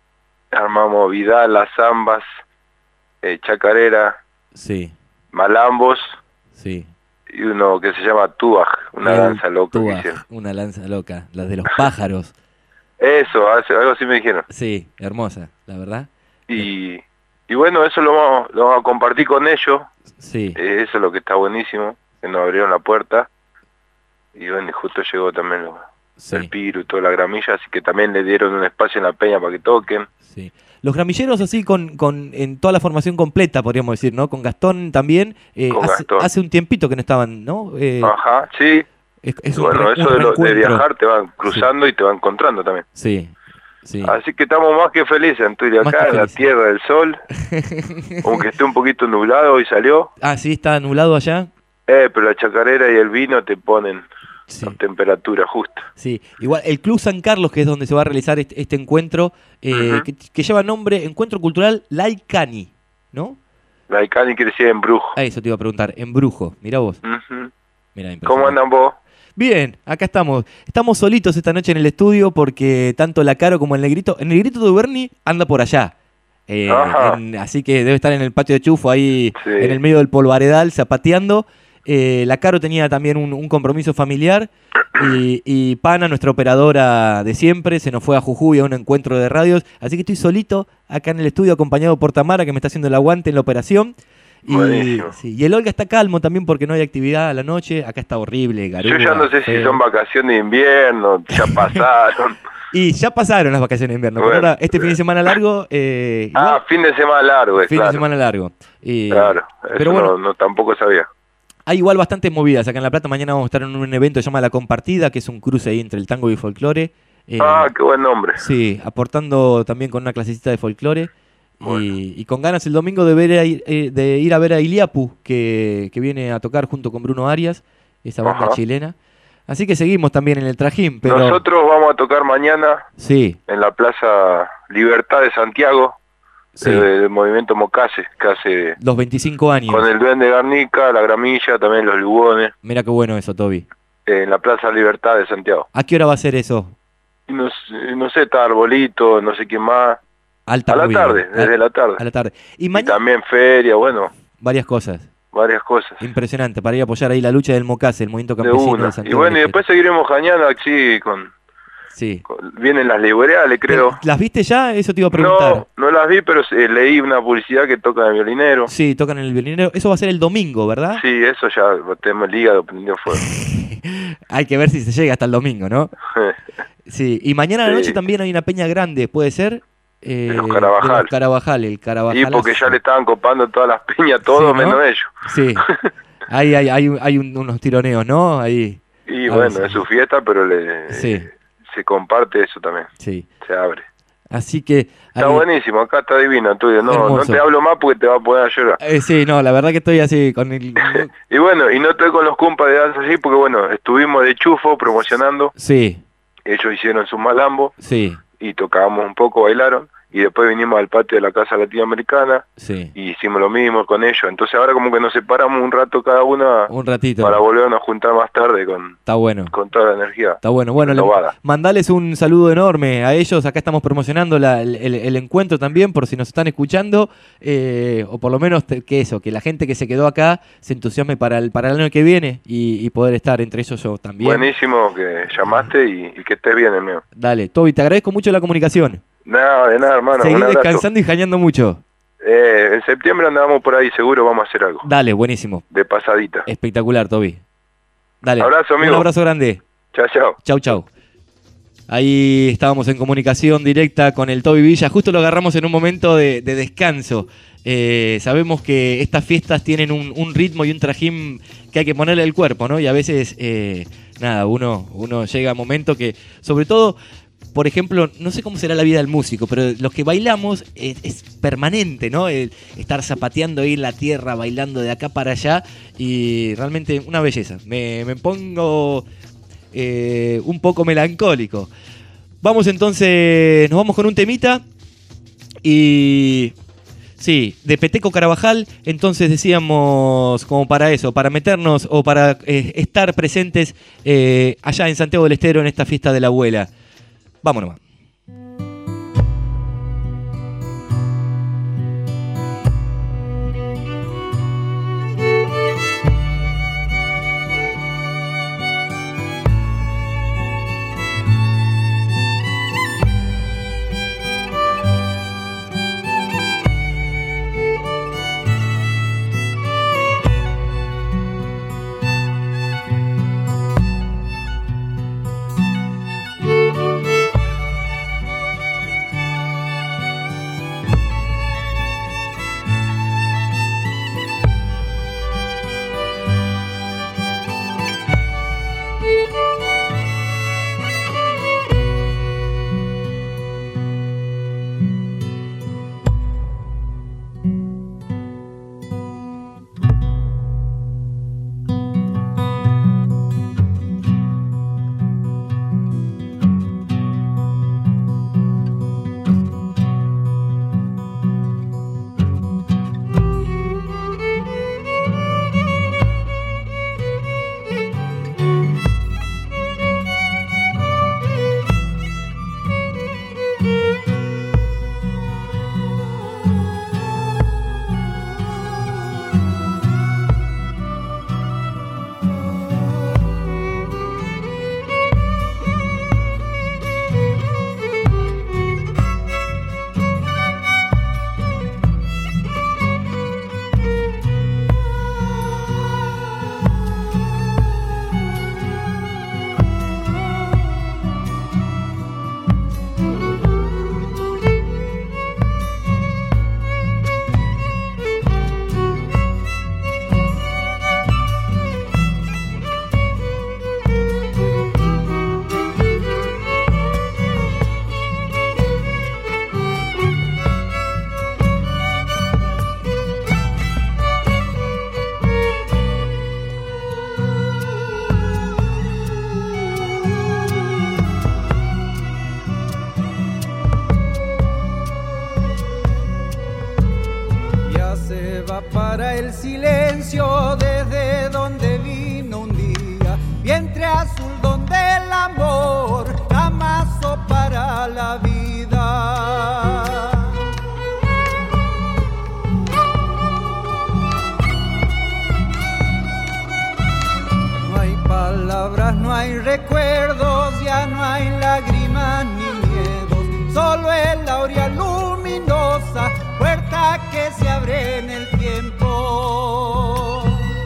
Armamos Vidal, las zambas, eh, chacarera, Sí, malambos sí. y uno que se llama Tuaj, una El danza loca que Tuaj, hicieron. una lanza loca, las de los pájaros. Eso, hace- algo así me dijeron. Sí, hermosa, la verdad. Y, y bueno, eso lo vamos, lo vamos a compartir con ellos. Sí. Eh, eso es lo que está buenísimo, que nos abrieron la puerta. Y bueno, y justo llegó también lo, Sí. el Piru y toda la gramilla, así que también le dieron un espacio en la peña para que toquen. Sí. Los gramilleros así con, con en toda la formación completa, podríamos decir, ¿no? Con Gastón también. eh, Con hace, Gastón. hace un tiempito que no estaban, ¿no? Eh, Ajá, sí. es, es Y un bueno, re- eso un de, lo- de reencuentro. viajar te van cruzando y te van encontrando también. Sí, sí. Así que estamos más que felices, Antonio, Más acá que en la felices. Tierra del Sol, aunque esté un poquito nublado hoy salió, Ah, sí, está anulado allá. eh, pero la chacarera y el vino te ponen Sí. la temperatura justa. Sí, igual el Club San Carlos, que es donde se va a realizar este, este encuentro, eh, Ujú. que, que lleva nombre Encuentro Cultural Laicani, ¿no? La Icani crecía en Brujo. Ah, eso te iba a preguntar, en Brujo, mirá vos. Ujú. Mirá, ¿Cómo impresionante. andan vos? Bien, acá estamos. Estamos solitos esta noche en el estudio porque tanto la Caro como el Negrito, el Negrito de Berni anda por allá. Eh, Ajá. en- así que debe estar en el patio de Chufo, ahí Sí. en el medio del polvaredal, zapateando. Eh, la Caro tenía también un, un compromiso familiar y, y Pana, nuestra operadora de siempre, se nos fue a Jujuy a un encuentro de radios. Así que estoy solito acá en el estudio acompañado por Tamara, que me está haciendo el aguante en la operación. Y, Buenísimo. sí, y el Olga está calmo también porque no hay actividad a la noche. Acá está horrible, garúa, Yo ya no sé si feo. son vacaciones de invierno, ya pasaron. Y ya pasaron las vacaciones de invierno. Pero Bueno, ahora, este fin de semana largo, eh, ah, igual, fin de semana largo, es fin claro. de semana largo. Y- Claro, eso pero bueno, no, no tampoco sabía. hay igual bastantes movidas. Acá en La Plata mañana vamos a estar en un evento que se llama La Compartida, que es un cruce ahí entre el tango y el folclore. Eh, Ah, qué buen nombre. Sí, aportando también con una clasecita de folclore. Y, y con ganas el domingo de ver a ir, eh, de ir a ver a Iliapu, que, que viene a tocar junto con Bruno Arias, esa banda Ajá. chilena. Así que seguimos también en el trajín, pero Nosotros vamos a tocar mañana sí, en la Plaza Libertad de Santiago, sí, eh, del movimiento Mocase, que hace los veinticinco años. con el Duende Garnica, la Gramilla, también los Lugones, Mira qué bueno eso, Toby. eh, en la Plaza Libertad de Santiago. ¿A qué hora va a ser eso? Y no, sé- no sé, está Arbolito, no sé quién más. Alta A la movida. tarde, desde a, la tarde. a la tarde. Y Y mañana también feria, bueno, varias cosas. varias cosas. Impresionante, para ir a apoyar ahí la lucha del Mocase, el movimiento De campesino de, una. Santiago. Y bueno, y del después seguiremos cañando así con, Sí. con- vienen las liberales, creo. ¿Las viste ya? Eso te iba a preguntar. No, no las vi, pero eh, leí una publicidad que toca el violinero. Sí, tocan en el violinero. Eso va a ser el domingo, ¿verdad? Sí, eso ya lo tenemos el hígado prendido fuego. Hay que ver si se llega hasta el domingo, ¿no? Sí, y mañana a la Sí. noche también hay una peña grande, ¿puede ser? Eh, De los Carabajal. de los Carabajal, el Y Carabajal. porque ya le estaban copando todas las piñas, todo Sí, ¿no? menos ellos. Sí, ahí hay, hay, hay un- unos tironeos, ¿no? Ahí. Y A bueno, ver, es su fiesta, pero le Sí, se comparte eso también, sí. se abre. Así que... Está ahí- buenísimo, acá está divino, tuyo. No, no Hermoso. te hablo más porque te va a poner a llorar. Eh, sí, no, la verdad que estoy así con el... Y bueno, y no estoy con los compas de danza así porque bueno, estuvimos de chufo promocionando, Sí, ellos hicieron su malambo sí, y tocábamos un poco, bailaron, y después vinimos al patio de la Casa Latinoamericana sí. y hicimos lo mismo con ellos. Entonces ahora como que nos separamos un rato cada uno Un ratito. para volvernos a juntar más tarde con, Está bueno. con toda la energía. Está bueno. Bueno, le- renovada. mandales un saludo enorme a ellos. Acá estamos promocionando la- el, el- el encuentro también, por si nos están escuchando. eh, o por lo menos te- que eso, que la gente que se quedó acá se entusiasme para el, para el año que viene y, y poder estar entre ellos yo también. Buenísimo que llamaste y, y que estés bien, hermano. Dale, Toby, te agradezco mucho la comunicación. Nada, de nada, hermano. Seguí un abrazo. descansando y jañando mucho. Eh, en septiembre andábamos por ahí, seguro vamos a hacer algo. Dale, buenísimo. De pasadita. Espectacular, Toby. Dale. Abrazo, amigo. Un abrazo grande. Chao, chao. Chau, chau. Ahí estábamos en comunicación directa con el Toby Villa. Justo lo agarramos en un momento de, de descanso. Eh, sabemos que estas fiestas tienen un, un ritmo y un trajín que hay que ponerle al cuerpo, ¿no? Y a veces, eh, nada, uno, uno llega a momentos que, sobre todo, por ejemplo, no sé cómo será la vida del músico, pero los que bailamos eh, es permanente, ¿no? El estar zapateando ahí en la tierra, bailando de acá para allá, y realmente una belleza. Me, me pongo eh, un poco melancólico. Vamos entonces, nos vamos con un temita y Sí, de Peteco Carabajal. Entonces decíamos, como para eso, para meternos o para eh, estar presentes eh, allá en Santiago del Estero en esta fiesta de la abuela. Vámonos. Para el silencio desde donde vino un día, vientre azul donde el amor amaso para la vida. No hay palabras, no hay recuerdos, ya no hay lágrimas ni miedos, solo el aurea luminosa, puerta que se abre en el tiempo.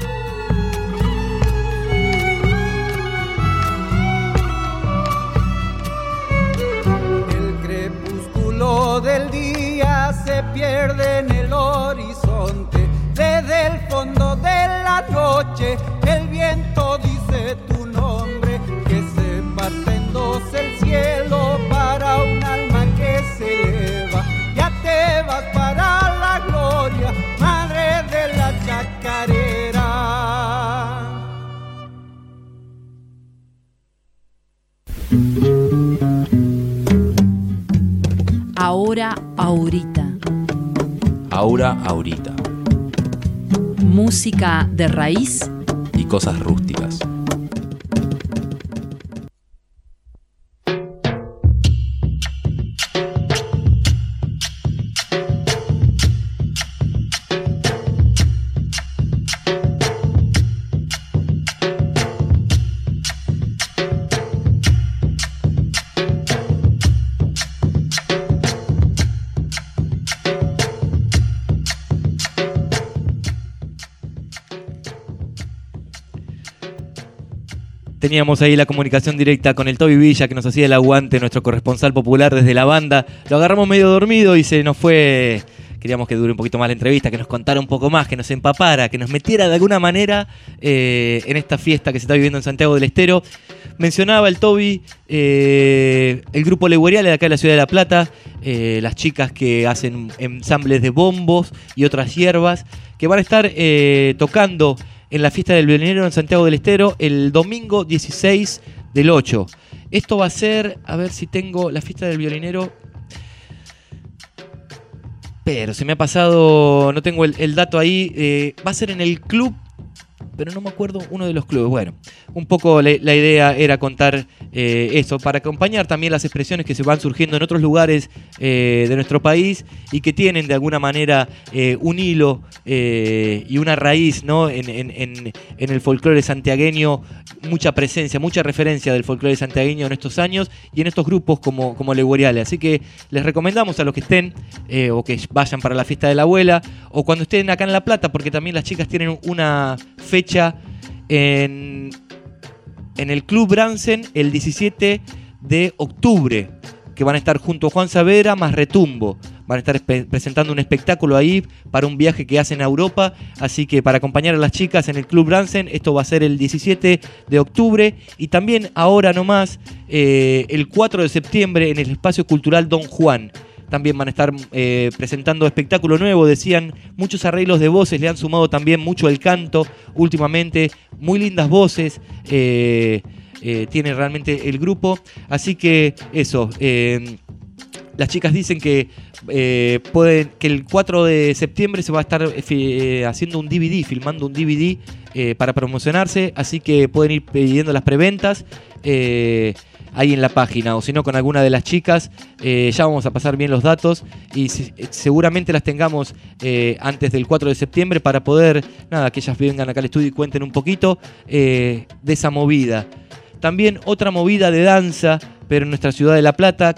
El crepúsculo del día se pierde en el horizonte, desde el fondo de la noche el viento dice tu nombre, que se parte en dos el cielo para un alma que se eleva. Ya te vas para la gloria, madre de la chacarera. Ahora, ahorita. Ahora, ahorita. Música de raíz y cosas rústicas. Teníamos ahí la comunicación directa con el Toby Villa, que nos hacía el aguante, nuestro corresponsal popular desde la banda. Lo agarramos medio dormido y se nos fue. Queríamos que dure un poquito más la entrevista, que nos contara un poco más, que nos empapara, que nos metiera de alguna manera eh, en esta fiesta que se está viviendo en Santiago del Estero. Mencionaba el Toby eh, el grupo Legüeriale de acá de la ciudad de La Plata, eh, las chicas que hacen ensambles de bombos y otras hierbas, que van a estar eh, tocando en la fiesta del violinero en Santiago del Estero el domingo dieciséis del ocho. Esto va a ser, a ver si tengo la fiesta del violinero. pero se me ha pasado, no tengo el, el dato ahí, eh, va a ser en el club, pero no me acuerdo uno de los clubes. Bueno, un poco la, la idea era contar eh, eso, para acompañar también las expresiones que se van surgiendo en otros lugares eh, de nuestro país y que tienen de alguna manera eh, un hilo eh, y una raíz, ¿no? en, en, en, en el folclore santiagueño, mucha presencia, mucha referencia del folclore santiagueño en estos años y en estos grupos como, como Legoriale. Así que les recomendamos a los que estén eh, o que vayan para la fiesta de la abuela o cuando estén acá en La Plata, porque también las chicas tienen una fecha en, en el Club Bransen el diecisiete de octubre, que van a estar junto a Juan Saavedra más Retumbo. Van a estar presentando un espectáculo ahí para un viaje que hacen a Europa. Así que para acompañar a las chicas en el Club Bransen, esto va a ser el diecisiete de octubre. Y también ahora nomás, eh, el cuatro de septiembre en el Espacio Cultural Don Juan. También van a estar eh, presentando espectáculo nuevo, decían, muchos arreglos de voces, le han sumado también mucho el canto últimamente, muy lindas voces, eh, eh, tiene realmente el grupo, así que eso, eh, las chicas dicen que, eh, pueden, que el cuatro de septiembre se va a estar eh, haciendo un D V D, filmando un D V D eh, para promocionarse, así que pueden ir pidiendo las preventas, eh, ahí en la página, o si no con alguna de las chicas, eh, ya vamos a pasar bien los datos y si, seguramente las tengamos eh, antes del cuatro de septiembre para poder, nada, que ellas vengan acá al estudio y cuenten un poquito eh, de esa movida. También otra movida de danza, pero en nuestra ciudad de La Plata,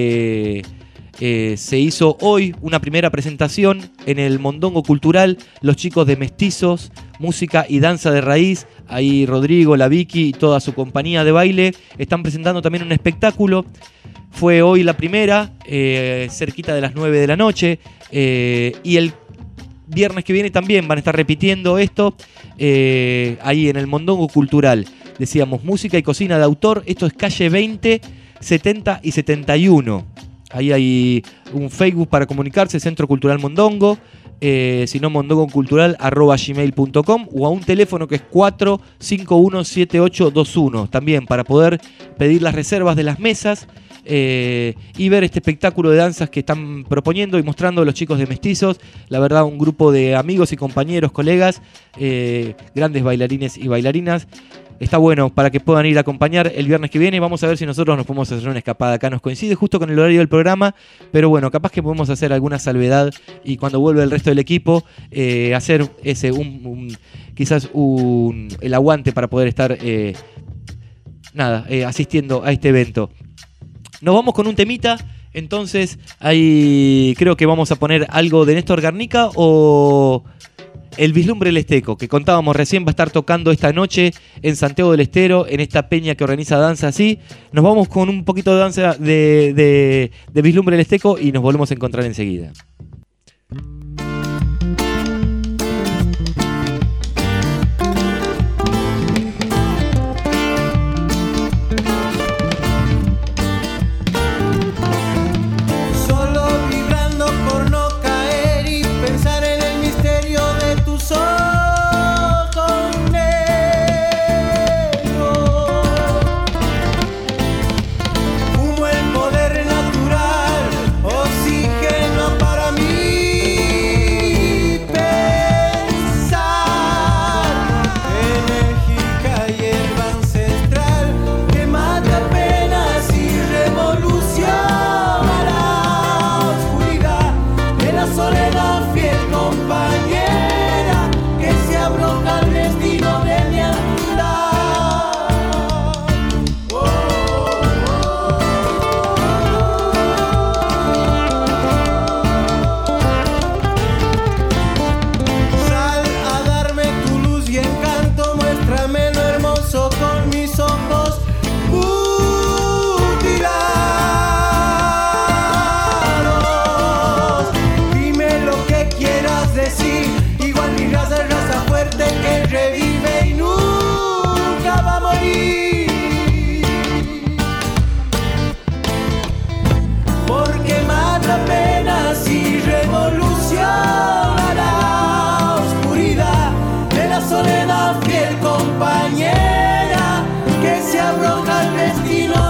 que eh, se hizo hoy una primera presentación en el Mondongo Cultural, los chicos de Mestizos, Música y Danza de Raíz. Ahí Rodrigo, la Vicky y toda su compañía de baile están presentando también un espectáculo. Fue hoy la primera, eh, cerquita de las nueve de la noche. Eh, y el viernes que viene también van a estar repitiendo esto eh, ahí en el Mondongo Cultural. Decíamos, música y cocina de autor. Esto es calle veinte, setenta y setenta y uno. Ahí hay un Facebook para comunicarse, Centro Cultural Mondongo. Eh, si no, mondongocultural arroba gmail punto com o a un teléfono que es cuatro cinco uno siete ocho dos uno, también para poder pedir las reservas de las mesas eh, y ver este espectáculo de danzas que están proponiendo y mostrando los chicos de Mestizos. La verdad, un grupo de amigos y compañeros, colegas, eh, grandes bailarines y bailarinas. Está bueno para que puedan ir a acompañar el viernes que viene. Vamos a ver si nosotros nos podemos hacer una escapada acá. Nos coincide justo con el horario del programa, pero bueno, capaz que podemos hacer alguna salvedad y cuando vuelva el resto del equipo, eh, hacer ese un, un, quizás un, el aguante para poder estar eh, nada, eh, asistiendo a este evento. Nos vamos con un temita. Entonces, ahí creo que vamos a poner algo de Néstor Garnica o El Vislumbre del Esteco, que contábamos recién, va a estar tocando esta noche en Santiago del Estero, en esta peña que organiza Danza Así. Nos vamos con un poquito de danza de, de, de Vislumbre del Esteco y nos volvemos a encontrar enseguida.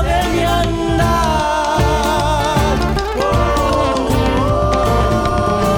Oh, oh, oh.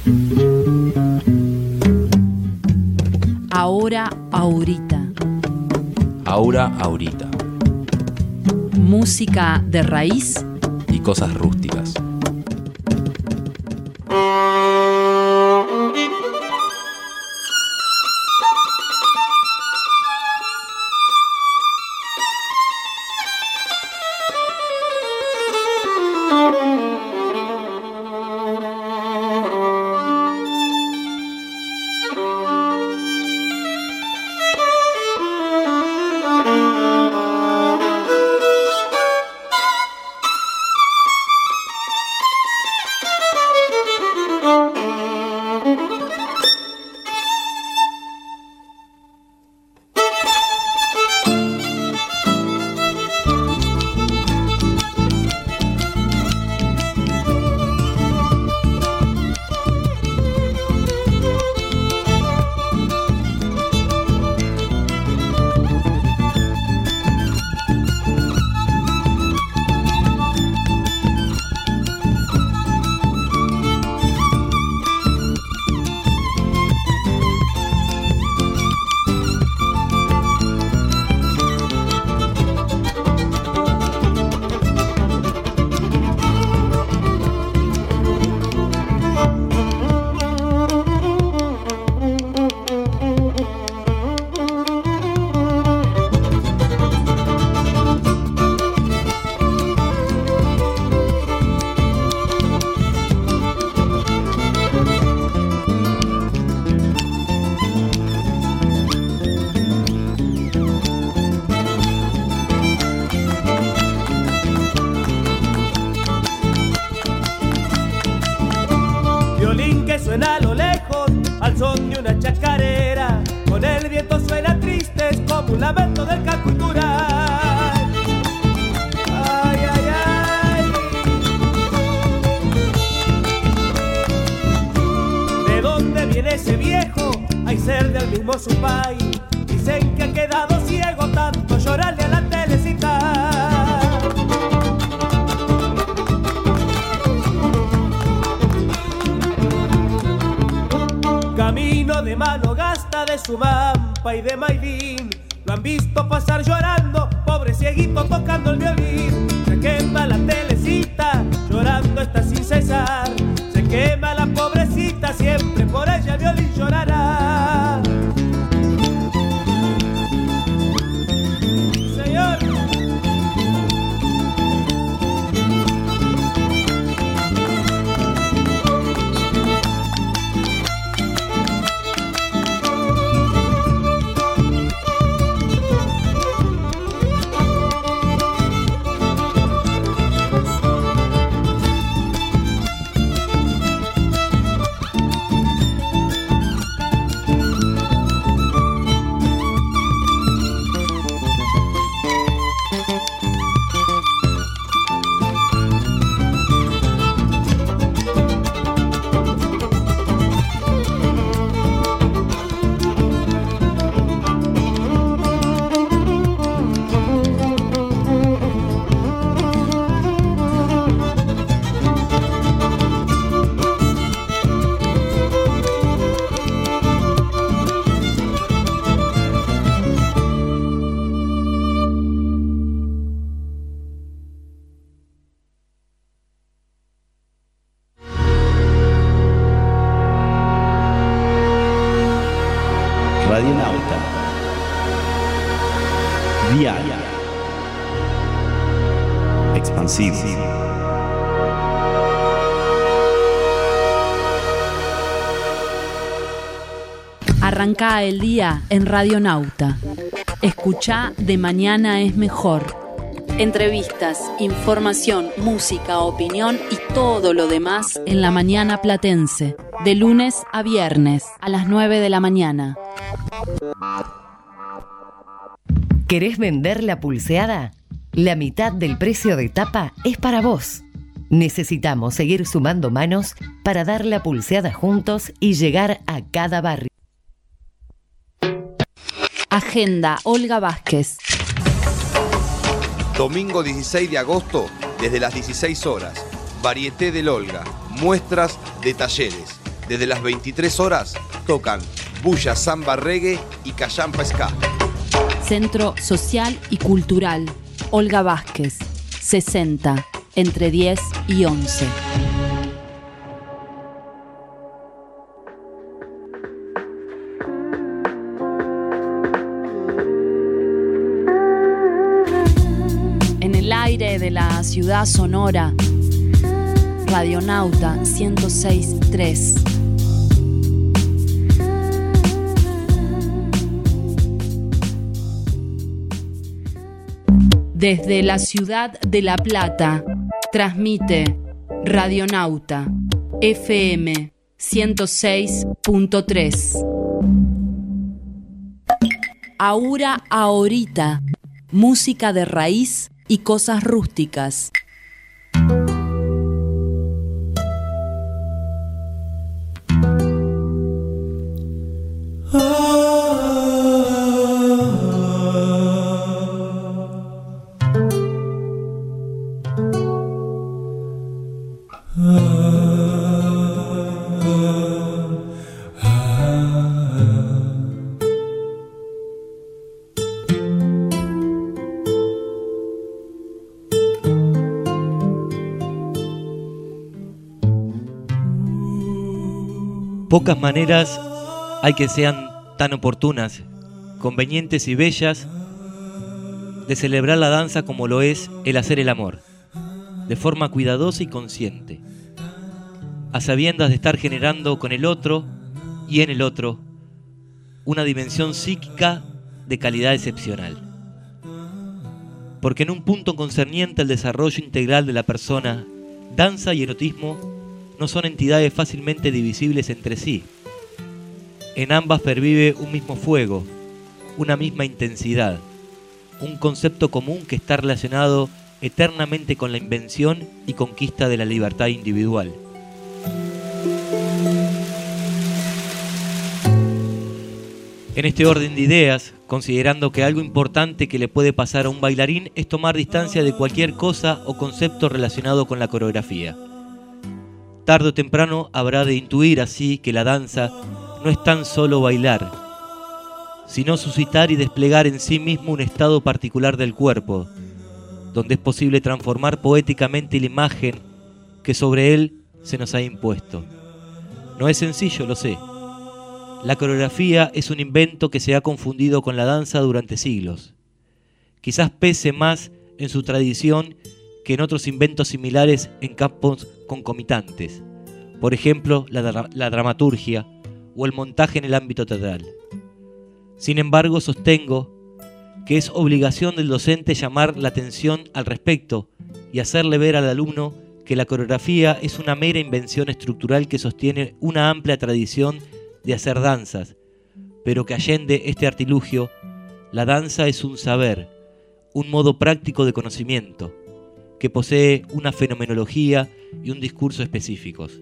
Ahora, ahorita. Ahora, ahorita. Música de raíz y cosas rústicas. Suena a lo lejos al son de una chacarera, con el viento suena triste, es como un lamento del cacultural. Ay, ay, ay. ¿De dónde viene ese viejo? Hay ser del mismo su país. Dicen que ha quedado ciego tanto llorarle a la telecita. Camino de mano gasta de Sumampa y de Mailín, lo han visto pasar llorando, pobre cieguito tocando el violín. Se quema la telecita, llorando está sin cesar. Se quema la pobrecita, siempre por ella el violín llorará. Señor. Radionauta. Diario. Expansivo. Arrancá el día en Radionauta. Escuchá De Mañana es Mejor. Entrevistas, información, música, opinión y todo lo demás en la mañana platense. De lunes a viernes a las nueve de la mañana. ¿Querés vender la pulseada? La mitad del precio de tapa es para vos. Necesitamos seguir sumando manos para dar la pulseada juntos y llegar a cada barrio. Agenda Olga Vázquez. Domingo dieciséis de agosto, desde las dieciséis horas. Varieté del Olga. Muestras de talleres. Desde las veintitrés horas tocan bulla, samba, reggae y callampa ska. Centro Social y Cultural Olga Vázquez, sesenta, entre diez y once. En el aire de la ciudad sonora, Radionauta ciento seis punto tres. Desde la ciudad de La Plata, transmite Radionauta F M ciento seis punto tres. Aura ahorita, música de raíz y cosas rústicas. Pocas maneras hay que sean tan oportunas, convenientes y bellas de celebrar la danza como lo es el hacer el amor, de forma cuidadosa y consciente, a sabiendas de estar generando con el otro y en el otro una dimensión psíquica de calidad excepcional. Porque en un punto concerniente al desarrollo integral de la persona, danza y erotismo no son entidades fácilmente divisibles entre sí. En ambas pervive un mismo fuego, una misma intensidad, un concepto común que está relacionado eternamente con la invención y conquista de la libertad individual. En este orden de ideas, considerando que algo importante que le puede pasar a un bailarín es tomar distancia de cualquier cosa o concepto relacionado con la coreografía. Tarde o temprano habrá de intuir así que la danza no es tan solo bailar, sino suscitar y desplegar en sí mismo un estado particular del cuerpo, donde es posible transformar poéticamente la imagen que sobre él se nos ha impuesto. No es sencillo, lo sé. La coreografía es un invento que se ha confundido con la danza durante siglos. Quizás pese más en su tradición que en otros inventos similares en campos concomitantes, por ejemplo, la, dra- la dramaturgia o el montaje en el ámbito teatral. Sin embargo, sostengo que es obligación del docente llamar la atención al respecto y hacerle ver al alumno que la coreografía es una mera invención estructural que sostiene una amplia tradición de hacer danzas, pero que allende este artilugio, la danza es un saber, un modo práctico de conocimiento, que posee una fenomenología y un discurso específicos.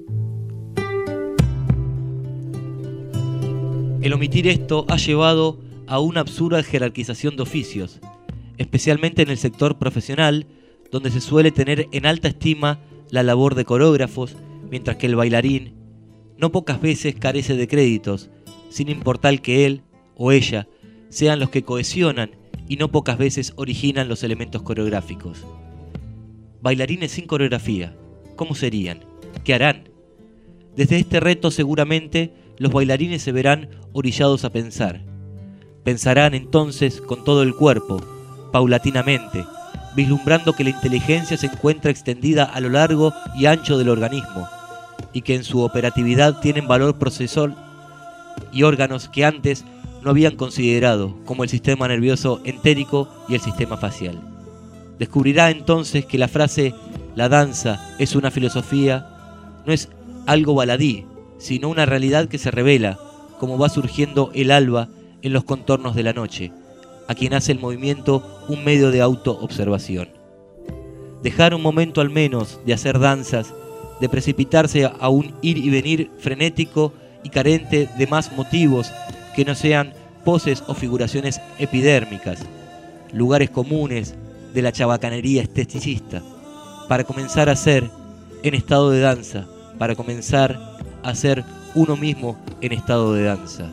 El omitir esto ha llevado a una absurda jerarquización de oficios, especialmente en el sector profesional, donde se suele tener en alta estima la labor de coreógrafos, mientras que el bailarín no pocas veces carece de créditos, sin importar que él o ella sean los que cohesionan y no pocas veces originan los elementos coreográficos. Bailarines sin coreografía, ¿cómo serían? ¿Qué harán? Desde este reto seguramente los bailarines se verán orillados a pensar. Pensarán entonces con todo el cuerpo, paulatinamente, vislumbrando que la inteligencia se encuentra extendida a lo largo y ancho del organismo y que en su operatividad tienen valor procesor y órganos que antes no habían considerado, como el sistema nervioso entérico y el sistema facial. Descubrirá entonces que la frase «la danza es una filosofía» no es algo baladí, sino una realidad que se revela, como va surgiendo el alba en los contornos de la noche, a quien hace el movimiento un medio de autoobservación. Dejar un momento al menos de hacer danzas, de precipitarse a un ir y venir frenético y carente de más motivos que no sean poses o figuraciones epidérmicas, lugares comunes de la chabacanería esteticista, para comenzar a ser en estado de danza, para comenzar a ser uno mismo en estado de danza.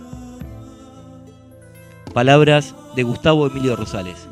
Palabras de Gustavo Emilio Rosales.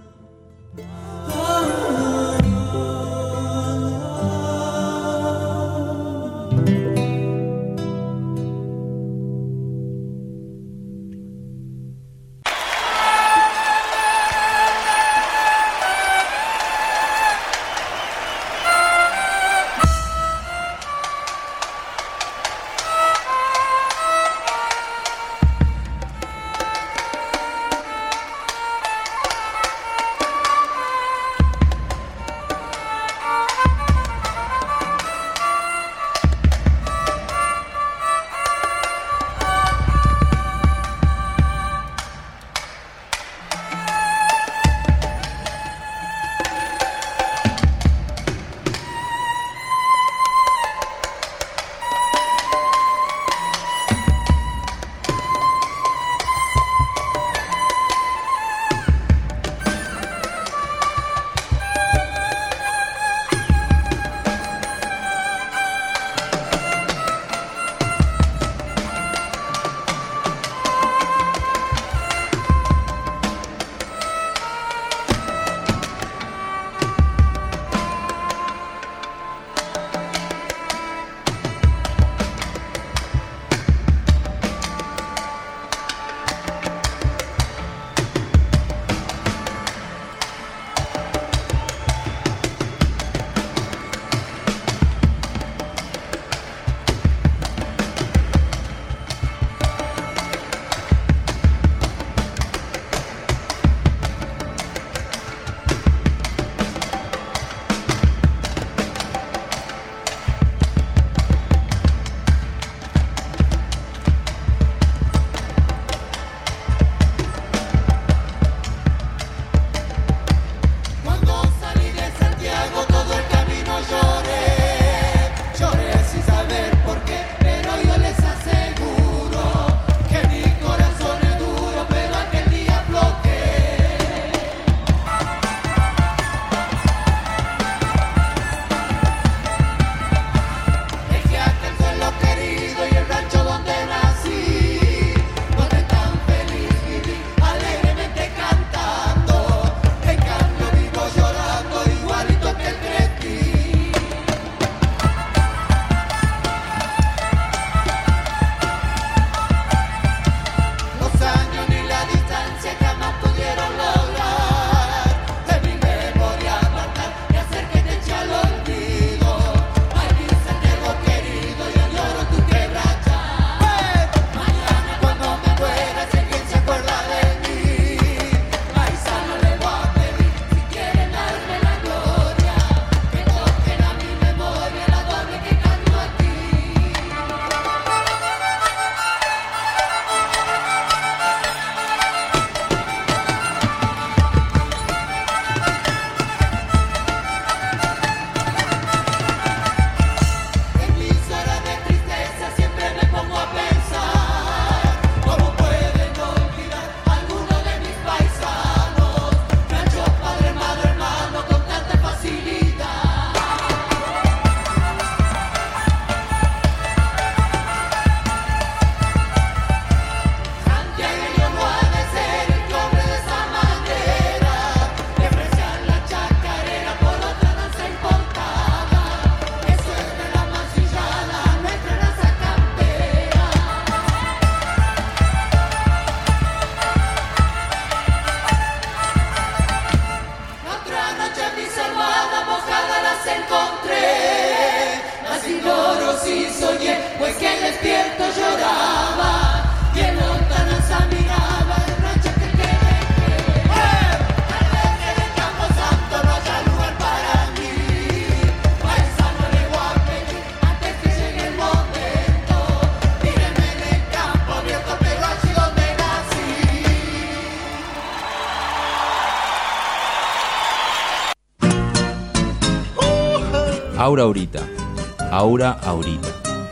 Aura Aurita. Aura Aurita.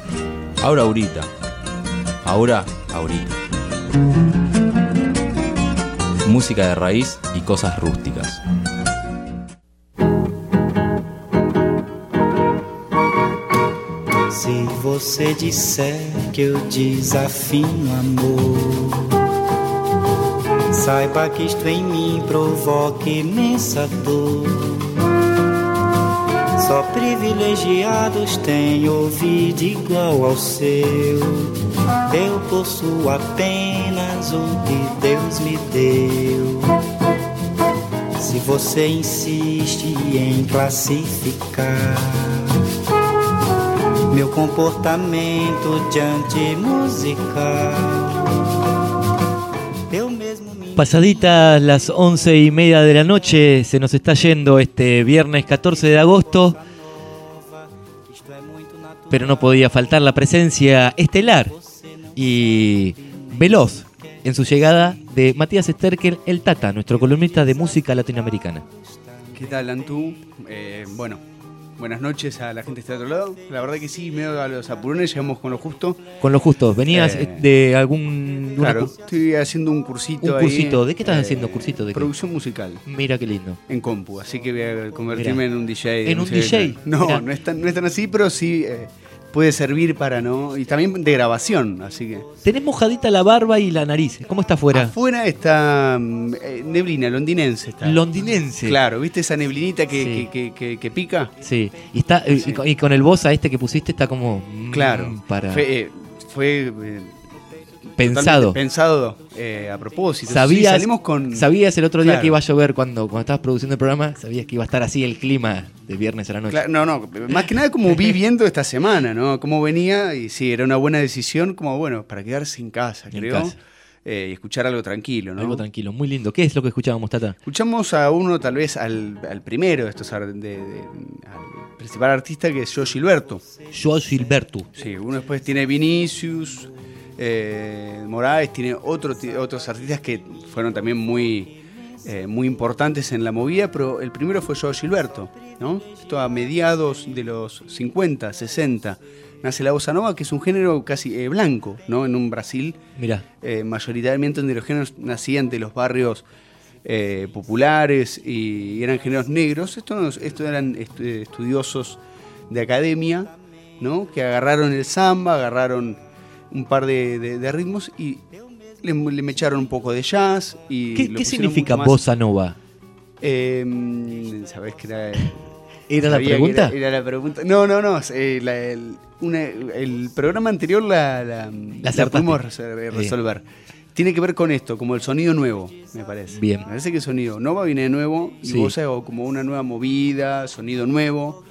Aura Aurita. Aura Aurita. Música de raíz y cosas rústicas. Si vos você disser que eu desafio amor, saiba que isto em mim provoca imensa dor. Só privilegiados têm ouvido igual ao seu. Eu possuo apenas o que Deus me deu. Se você insiste em classificar meu comportamento diante musical, eu mesmo me... Pasaditas las once y media de la noche, se nos está yendo este viernes catorce de agosto, pero no podía faltar la presencia estelar y veloz en su llegada de Matías Sterkel, el Tata, nuestro columnista de música latinoamericana. ¿Qué tal, Antú? Eh, bueno, buenas noches a la gente que está de otro lado. La verdad que sí, medio a los apurones, llegamos con lo justo. Con lo justo, ¿venías eh, de algún...? Claro, una... estoy haciendo un cursito ¿Un cursito? ahí, ¿De qué estás eh, haciendo? ¿Cursito de qué? Producción musical. Mira qué lindo. En compu, así que voy a convertirme Mirá. en un D J. ¿En un D J? No, no es, tan, no es tan así, pero sí... Eh, puede servir para, ¿no? Y también de grabación, así que... Tenés mojadita la barba y la nariz. ¿Cómo está afuera? Afuera está eh, neblina, londinense está. Londinense. Claro, ¿viste esa neblinita que, Sí. que, que, que, que pica? Sí. Y, está, Sí. y, con, y con el bossa este que pusiste está como... mm, Claro. Para... Fue, eh, fue eh, Pensado. totalmente pensado eh, a propósito. ¿Sabías, Sí, salimos con... ¿Sabías el otro día Claro. que iba a llover cuando, cuando estabas produciendo el programa? ¿Sabías que iba a estar así el clima de viernes a la noche? Claro, no, no, más que nada como vi viendo esta semana, ¿no? Cómo venía y sí, era una buena decisión, como bueno, para quedarse en casa, En creo. casa. Eh, y escuchar algo tranquilo, ¿no? Algo tranquilo, muy lindo. ¿Qué es lo que escuchábamos, Tata? Escuchamos a uno, tal vez al, al primero de estos, ar- de, de- al principal artista, que es Joe Gilberto. Joe Gilberto. Sí, uno después tiene Vinicius, eh, Moraes, tiene otro, ti- otros artistas que fueron también muy, eh, muy importantes en la movida, pero el primero fue Joe Gilberto, ¿no? Esto a mediados de los cincuenta, sesenta. Nace la bossa nova, que es un género casi eh, blanco, ¿no? En un Brasil, Mirá. eh, mayoritariamente donde los géneros nacían de los barrios eh, populares y eran géneros negros. Estos esto eran est- estudiosos de academia, ¿no? Que agarraron el samba, agarraron un par de, de- de ritmos y le, le mecharon un poco de jazz. Y ¿Qué, lo qué pusieron significa mucho más- bossa nova? Eh, ¿Sabés que era...? ¿Era la sabía que pregunta? Era, era la pregunta. No, no, no. eh, la- el, una- el programa anterior la, la, la acertaste. pudimos res- resolver. Tiene que ver con esto, como el sonido nuevo, me parece. Bien. Me parece que el sonido nova viene de nuevo y Sí. bossa o como una nueva movida, sonido nuevo.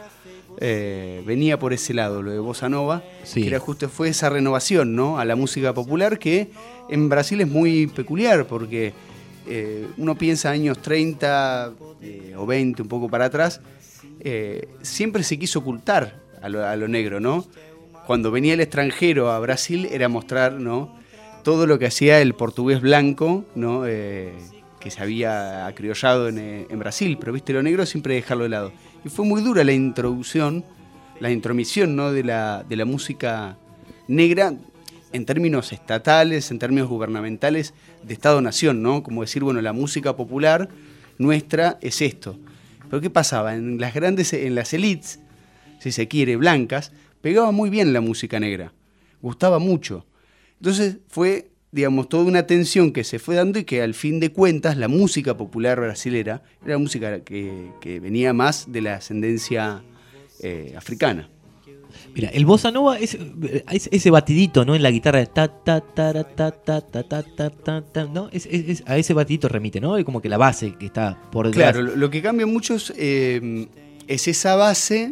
Eh, venía por ese lado, lo de bossa nova, Sí. que era justo fue esa renovación, ¿no? A la música popular, que en Brasil es muy peculiar porque eh, uno piensa años treinta eh, o veinte, un poco para atrás, eh, siempre se quiso ocultar a lo, a lo negro, ¿no? Cuando venía el extranjero a Brasil era mostrar, ¿no? Todo lo que hacía el portugués blanco, ¿no? Eh, que se había acriollado en, eh, en Brasil, pero viste, lo negro siempre dejarlo de lado. Y fue muy dura la introducción, la intromisión, ¿no? de, la, de la música negra en términos estatales, en términos gubernamentales de Estado-Nación, ¿no? Como decir, bueno, la música popular nuestra es esto. Pero ¿qué pasaba? En las grandes, en las élites, si se quiere, blancas, pegaba muy bien la música negra, gustaba mucho. Entonces fue, digamos, toda una tensión que se fue dando y que al fin de cuentas la música popular brasilera era música que, que venía más de la ascendencia eh, africana. Mira, el bossa nova es, es ese batidito, ¿no? En la guitarra, ta ta ta ta ta ta ta ta ta ta ta, ¿no? Es, es- es- a ese batidito remite, ¿no? Es como que la base que está por detrás. Claro, lo, lo que cambia mucho es, eh, es esa base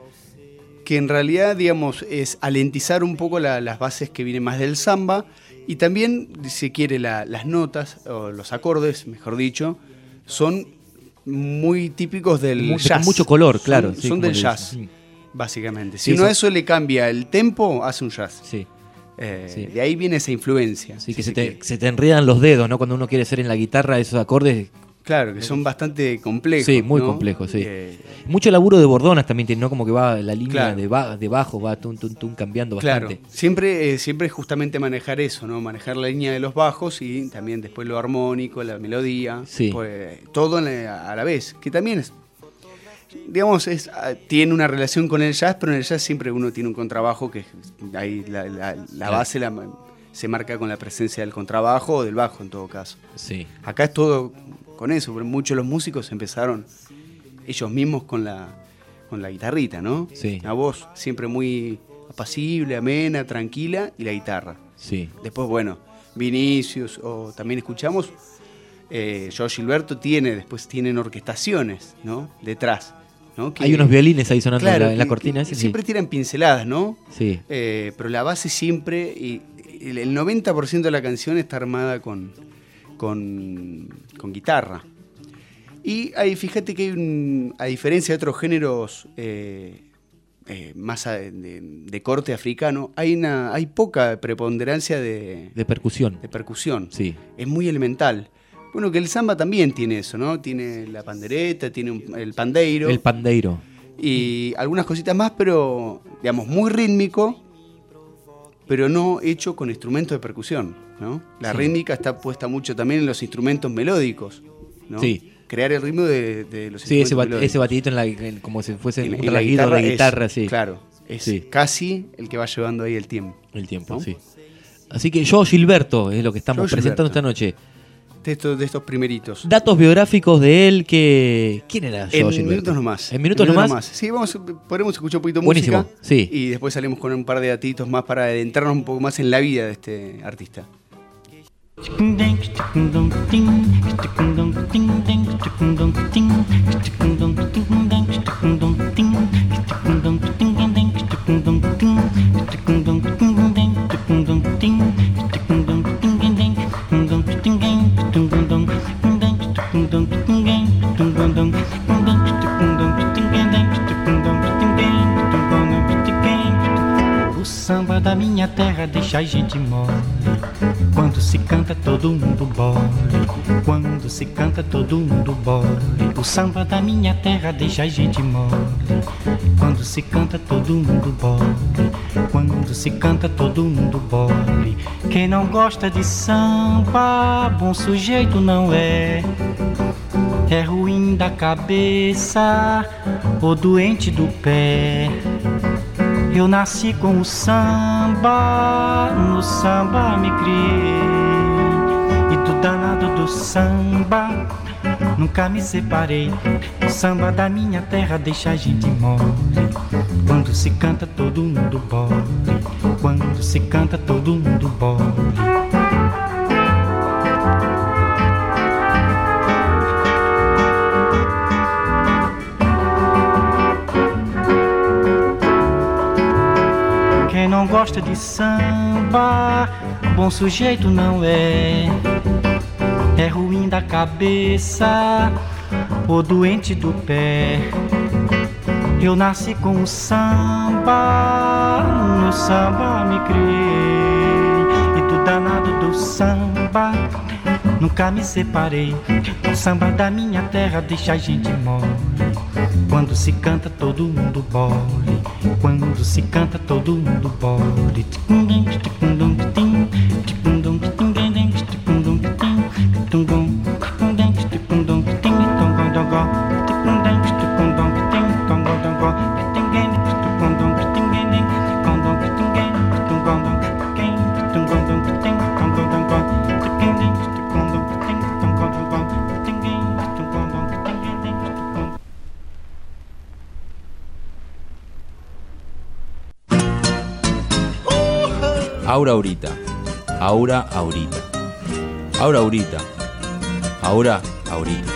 que en realidad, digamos, es alentizar un poco la- las bases que vienen más del samba y también, si quiere, la- las notas o los acordes, mejor dicho, son muy típicos del Mu- jazz. con mucho color, Son- claro, Son, sí, como del le jazz, dicen. básicamente. Sí, Si uno son- a eso le cambia el tempo, hace un jazz. Sí. Eh, Sí. De ahí viene esa influencia. Sí, si que se se te, quiere. se te enredan los dedos, ¿no? Cuando uno quiere hacer en la guitarra esos acordes. Claro, que son bastante complejos. Sí, muy ¿no? complejos, sí. Eh, Mucho laburo de bordonas también tiene, ¿no? Como que va la línea Claro. de, ba- de bajo, va tum, tum, tum, cambiando Claro, bastante. siempre, eh, siempre justamente manejar eso, ¿no? Manejar la línea de los bajos y también después lo armónico, la melodía, Sí. pues, todo en la- a la vez, que también es, digamos, es, tiene una relación con el jazz, pero en el jazz siempre uno tiene un contrabajo que ahí la, la, la base la, se marca con la presencia del contrabajo o del bajo en todo caso. Sí. Acá es todo con eso, pero muchos de los músicos empezaron ellos mismos con la, con la guitarrita, ¿no? Sí. Una voz siempre muy apacible, amena, tranquila, y la guitarra. Sí. Después, bueno, Vinicius, o también escuchamos, eh, Joao Gilberto tiene, después tienen orquestaciones, ¿no? Detrás. ¿no? Que, hay unos violines ahí sonando claro, en la, en la que, cortina. Que, que sí. Siempre tiran pinceladas, ¿no? Sí. Eh, pero la base siempre, y el, el noventa por ciento de la canción está armada con, con, con guitarra. Y ahí fíjate que hay un, a diferencia de otros géneros eh, eh, más a, de, de corte africano, hay una hay poca preponderancia de, de percusión. De percusión. Sí. Es muy elemental. Bueno, que el samba también tiene eso, ¿no? Tiene la pandereta, tiene un, el pandeiro. El pandeiro. Y algunas cositas más, pero, digamos, muy rítmico, pero no hecho con instrumentos de percusión, ¿no? La sí. rítmica está puesta mucho también en los instrumentos melódicos, ¿no? Sí. Crear el ritmo de, de los sí, instrumentos ese, bat, ese batidito en la, en, como si fuese en, un en la rasguido guitarra de guitarra, es, sí. Claro, es sí. casi el que va llevando ahí el tiempo. El tiempo, ¿no? sí. Así que Joao Gilberto es lo que estamos Joao presentando Gilberto. esta noche. De estos, de estos primeritos. Datos biográficos de él que... ¿Quién era Joao En Gilberto? minutos nomás. ¿En minutos, en nomás? nomás? Sí, vamos, podremos escuchar un poquito de Buenísimo, música. Sí. Y después salimos con un par de datitos más para adentrarnos un poco más en la vida de este artista. O samba da minha terra deixa a gente mole. Quando se canta todo mundo bole. Quando se canta todo mundo bole. O samba da minha terra deixa a gente mole. Quando se canta todo mundo bole. Quando se canta todo mundo bole. Quem não gosta de samba, bom sujeito não é. É ruim da cabeça ou doente do pé. Eu nasci com o samba, no samba me criei. E do danado do samba, nunca me separei. O samba da minha terra deixa a gente mole. Quando se canta todo mundo bole. Quando se canta todo mundo bole. Quem não gosta de samba, bom sujeito não é. É ruim da cabeça ou doente do pé. Eu nasci com o samba, no samba me criei. E do danado do samba, nunca me separei. O samba da minha terra deixa a gente mole. Quando se canta todo mundo bole. Quando se canta todo mundo bole. Aura Aurita, Aura Aurita, Aura Aurita, Aura Aurita.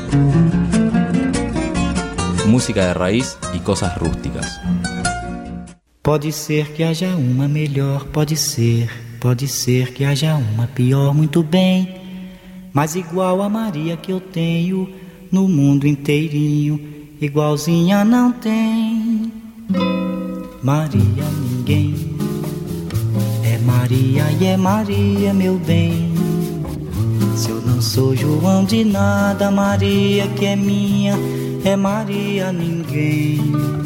Música de raíz y cosas rústicas. Pode ser que haja uma melhor, pode ser, pode ser que haja uma pior, muito bem. Mas igual a Maria que eu tenho no mundo inteirinho, igualzinha não tem. Maria ninguém. É Maria e é Maria, meu bem. Se eu não sou João de nada, Maria que é minha, é Maria ninguém.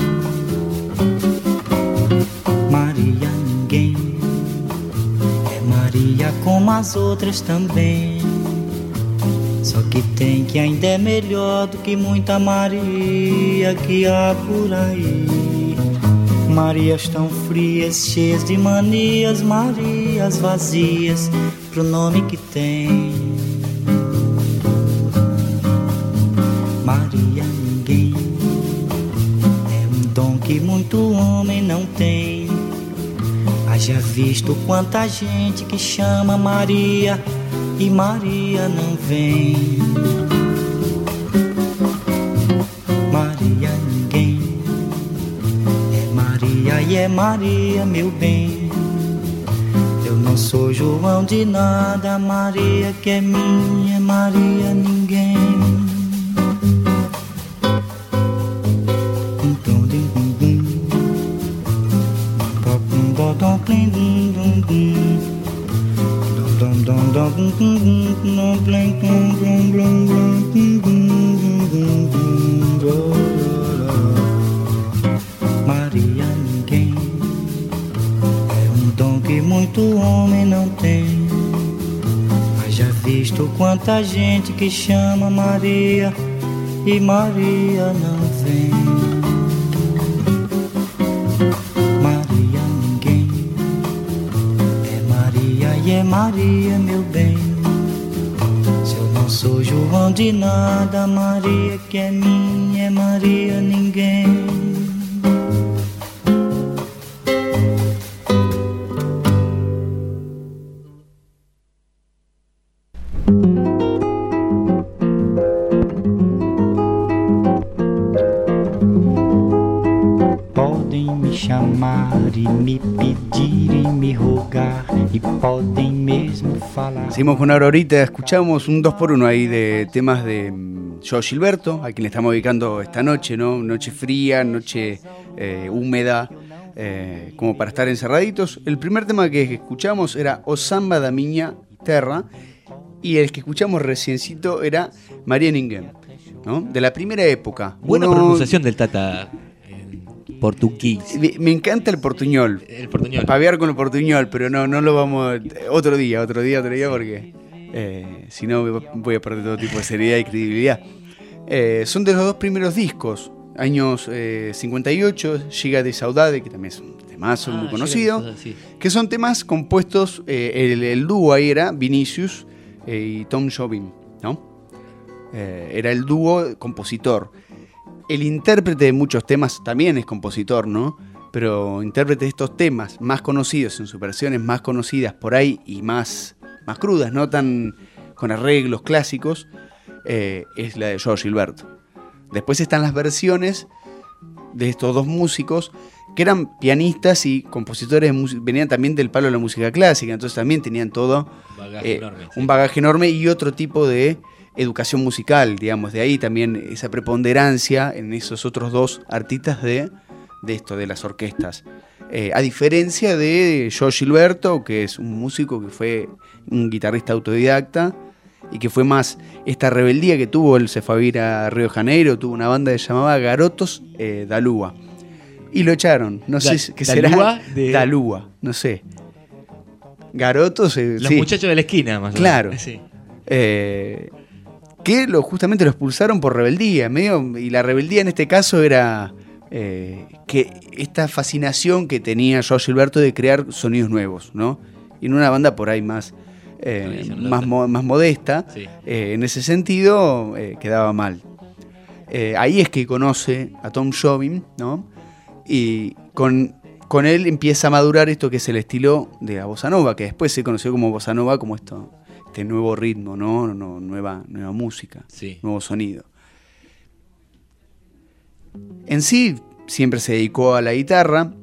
Maria ninguém. É Maria como as outras também. Só que tem que ainda é melhor do que muita Maria que há por aí. Marias tão frias, cheias de manias, Marias vazias pro nome que tem. Maria ninguém, é um dom que muito homem não tem. Haja visto quanta gente que chama Maria e Maria não vem. Maria ninguém, é Maria e é Maria meu bem. Eu não sou João de nada, Maria que é minha, Maria ninguém. Maria ninguém, é um dom que muito homem não tem. Haja visto quanta gente que chama Maria e Maria não vem. Maria ninguém, é Maria e é Maria meu bem. Se eu não sou João de nada, Maria que é minha, é Maria ninguém. E me pedir y me rogar y podem mesmo falar. Seguimos con Aurorita, escuchamos un dos por uno ahí de temas de Joao Gilberto, a quien le estamos dedicando esta noche, ¿no? Noche fría, noche eh, húmeda, eh, como para estar encerraditos. El primer tema que escuchamos era O Samba da Minha Terra y el que escuchamos reciencito era Maria Ninguém, ¿no? De la primera época. Buena Uno... pronunciación del Tata. Portugués. Me encanta el portuñol. El portuñol. Pavear con el portuñol, pero no, no lo vamos. Otro día, otro día, otro día, porque eh, si no voy a perder todo tipo de seriedad y credibilidad. Eh, son de los dos primeros discos, años eh, cincuenta y ocho, Giga de Saudade, que también es un temazo ah, muy conocido, Saudade, sí. Que son temas compuestos, eh, el, el dúo ahí era Vinicius eh, y Tom Jobim, ¿no? Eh, era el dúo compositor. El intérprete de muchos temas también es compositor, ¿no? Pero intérprete de estos temas más conocidos, en sus versiones más conocidas por ahí y más, más crudas, no tan con arreglos clásicos, eh, es la de Joao Gilberto. Después están las versiones de estos dos músicos que eran pianistas y compositores, venían también del palo de la música clásica, entonces también tenían todo bagaje eh, enorme, un sí. bagaje enorme y otro tipo de educación musical, digamos, de ahí también esa preponderancia en esos otros dos artistas de, de esto, de las orquestas. Eh, a diferencia de Joao Gilberto, que es un músico que fue un guitarrista autodidacta y que fue más esta rebeldía que tuvo, él se fue a vivir a Río de Janeiro, tuvo una banda que se llamaba Garotos eh, da Lua. Y lo echaron, no da, sé qué será. Lua de... Da Lua, no sé. Garotos... Eh, Los sí. muchachos de la esquina, más o menos. Claro. Sí. Eh, que lo, justamente lo expulsaron por rebeldía, medio, y la rebeldía en este caso era eh, que esta fascinación que tenía Joao Gilberto de crear sonidos nuevos, ¿no? Y en una banda por ahí más, eh, más, mo, más modesta, sí. eh, en ese sentido eh, quedaba mal. Eh, ahí es que conoce a Tom Jobim, ¿no? Y con, con él empieza a madurar esto que es el estilo de la bossa nova, que después se conoció como bossa nova, como esto... este nuevo ritmo, ¿no? no nueva, nueva música, sí. Nuevo sonido. En sí, siempre se dedicó a la guitarra,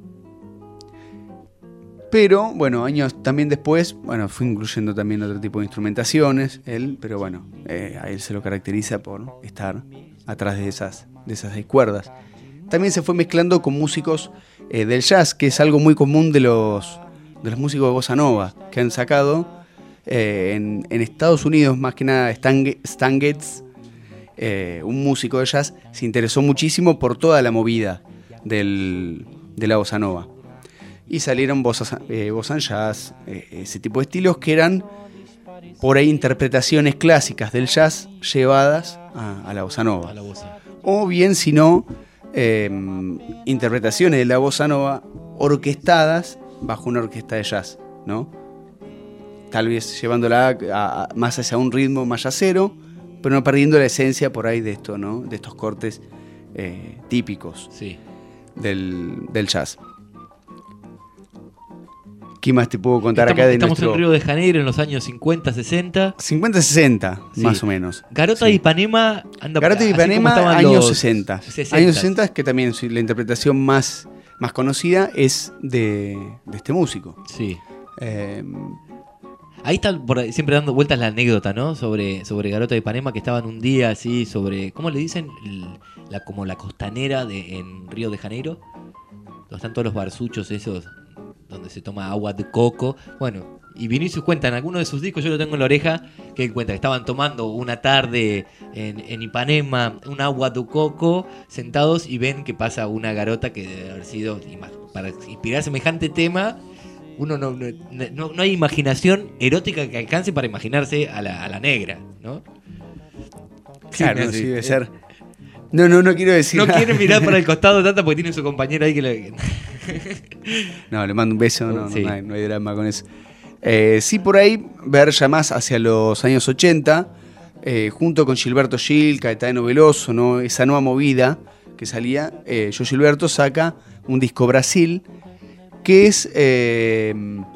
pero, bueno, años también después, bueno, fue incluyendo también otro tipo de instrumentaciones, él, pero bueno, eh, a él se lo caracteriza por estar atrás de esas, de esas seis cuerdas. También se fue mezclando con músicos eh, del jazz, que es algo muy común de los, de los músicos de bossa nova, que han sacado... Eh, en, en Estados Unidos, más que nada, Stan, Stan Getz, eh, un músico de jazz, se interesó muchísimo por toda la movida del, de la bossa nova. Y salieron bossa, eh, bossa jazz, eh, ese tipo de estilos que eran por ahí interpretaciones clásicas del jazz llevadas a, a la bossa nova. A la bossa. O bien, si no, eh, interpretaciones de la bossa nova orquestadas bajo una orquesta de jazz, ¿no? Tal vez llevándola a, a, más hacia un ritmo más jazzero, pero no perdiendo la esencia por ahí de esto, ¿no? De estos cortes eh, típicos sí. del, del jazz. ¿Qué más te puedo contar estamos, acá de Estamos nuestro... en Río de Janeiro en los años cincuenta, sesenta. cincuenta, sesenta, Sí. más o menos. Garota Sí. de Ipanema anda Garota de así como Ipanema, estaban años los sesenta. sesenta. Años sesenta, que también sí, la interpretación más, más conocida es de, de este músico. Sí. Eh, Ahí está por ahí, siempre dando vueltas la anécdota, ¿no? Sobre, sobre Garota de Ipanema, que estaban un día así sobre, ¿cómo le dicen? El- la, como la costanera de, en Río de Janeiro. Donde están todos los barsuchos esos, donde se toma agua de coco. Bueno, y Vinicius cuenta en alguno de sus discos, yo lo tengo en la oreja, que él cuenta que estaban tomando una tarde en, en Ipanema un agua de coco, sentados, y ven que pasa una garota que debe haber sido, ima- para inspirar semejante tema, uno no, no, no, no hay imaginación erótica que alcance para imaginarse a la, a la negra, ¿no? claro, Sí, sí, sí. debe ser. No, no, no quiero decir No nada. quiere mirar para el costado tanta porque tiene su compañera ahí que le... No, le mando un beso, no, Sí. no, hay, no hay drama con eso. Eh, sí, por ahí, ver ya más hacia los años ochenta, eh, junto con Gilberto Gil, Caetano Veloso, ¿no? Esa nueva movida que salía, eh, Yo Gilberto saca un disco Brasil, que es... eh,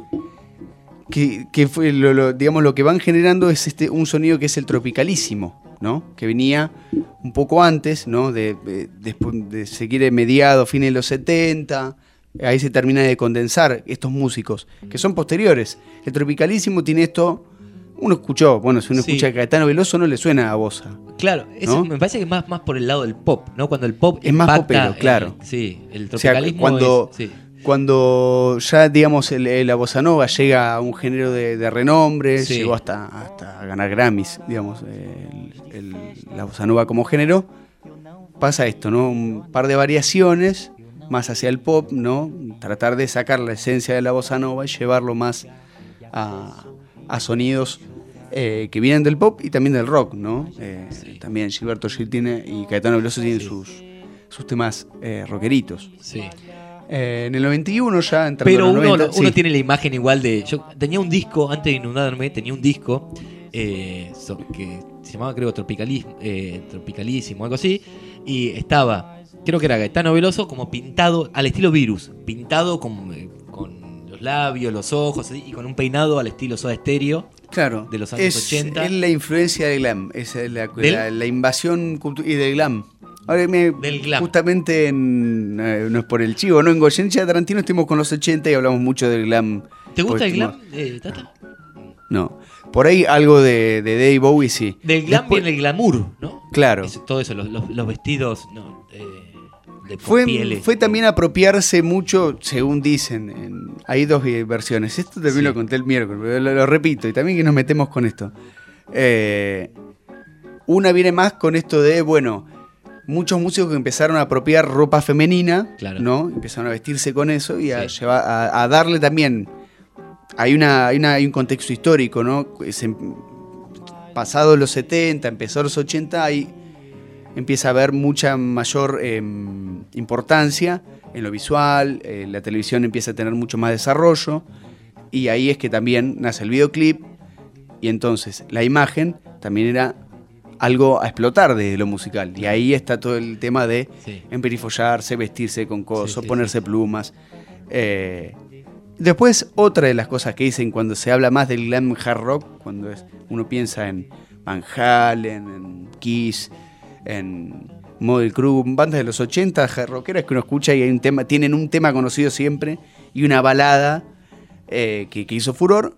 que, que fue lo, lo- digamos, lo que van generando es este un sonido que es el tropicalísimo, ¿no? Que venía un poco antes, ¿no? De, de, después de seguir en mediados, fines de los setenta, ahí se termina de condensar estos músicos, que son posteriores. El tropicalísimo tiene esto, uno escuchó, bueno, si uno Sí. escucha a Caetano Veloso no le suena a bossa. Claro, eso ¿no? me parece que es más, más por el lado del pop, ¿no? Cuando el pop Es más impacta, popero, claro. eh, sí, el O sea, tropicalismo cuando, es... sí. cuando ya, digamos, el, el- la bossa nova llega a un género de, de renombre, Sí. llegó hasta, hasta ganar Grammys, digamos, el- el- la bossa nova como género, pasa esto, ¿no? Un par de variaciones más hacia el pop, ¿no? Tratar de sacar la esencia de la bossa nova y llevarlo más a, a sonidos eh, que vienen del pop y también del rock, ¿no? Eh, También Gilberto Gil tiene y Caetano Veloso tienen sus, sus temas eh, rockeritos. Sí. Eh, en el noventa y uno ya entrando Pero en los uno, noventa, uno sí. tiene la imagen igual de... Yo tenía un disco, antes de inundarme, tenía un disco eh, so- que se llamaba, creo, Tropicalismo, eh, Tropicalísimo, algo así, y estaba, creo que era Gaetano Veloso, como pintado al estilo Virus, pintado con, eh, con los labios, los ojos, así, y con un peinado al estilo Soda Stereo. Claro, De los años es, ochenta. es la influencia del glam, es la, ¿Del? la, la invasión cultu- y del glam. Ahora me, Del glam. Justamente en, eh, no es por el chivo, ¿no? En Goyeneche de Tarantino estuvimos con los ochenta y hablamos mucho del glam. ¿Te gusta Porque el glam, estuvimos- eh, Tata? No, por ahí algo de, de Dave Bowie sí. Del glam Después- viene el glamour, ¿no? Claro. Es- todo eso, los, los- los vestidos, no, eh, de con Fue, pieles. fue también apropiarse mucho, según dicen, en- hay dos eh, versiones. Esto también Sí. lo conté el miércoles, pero lo, lo repito, y también que nos metemos con esto. Eh, una viene más con esto de, bueno, muchos músicos que empezaron a apropiar ropa femenina, Claro. ¿no? Empezaron a vestirse con eso y a, llevar, a, a darle también... Hay, una, hay, una, hay un contexto histórico, ¿no? Se, pasado los setenta, empezó los ochenta, ahí empieza a haber mucha mayor eh, importancia en lo visual, eh, la televisión empieza a tener mucho más desarrollo y ahí es que también nace el videoclip y entonces la imagen también era algo a explotar de lo musical y ahí está todo el tema de Sí. emperifollarse, vestirse con cosas, Sí, sí, ponerse plumas. Eh, después otra de las cosas que dicen cuando se habla más del glam hard rock, cuando es, uno piensa en Van Halen, en Kiss, en Model Crew, bandas de los ochenta, rockeras que uno escucha y hay un tema, tienen un tema conocido siempre y una balada eh, que, que hizo furor.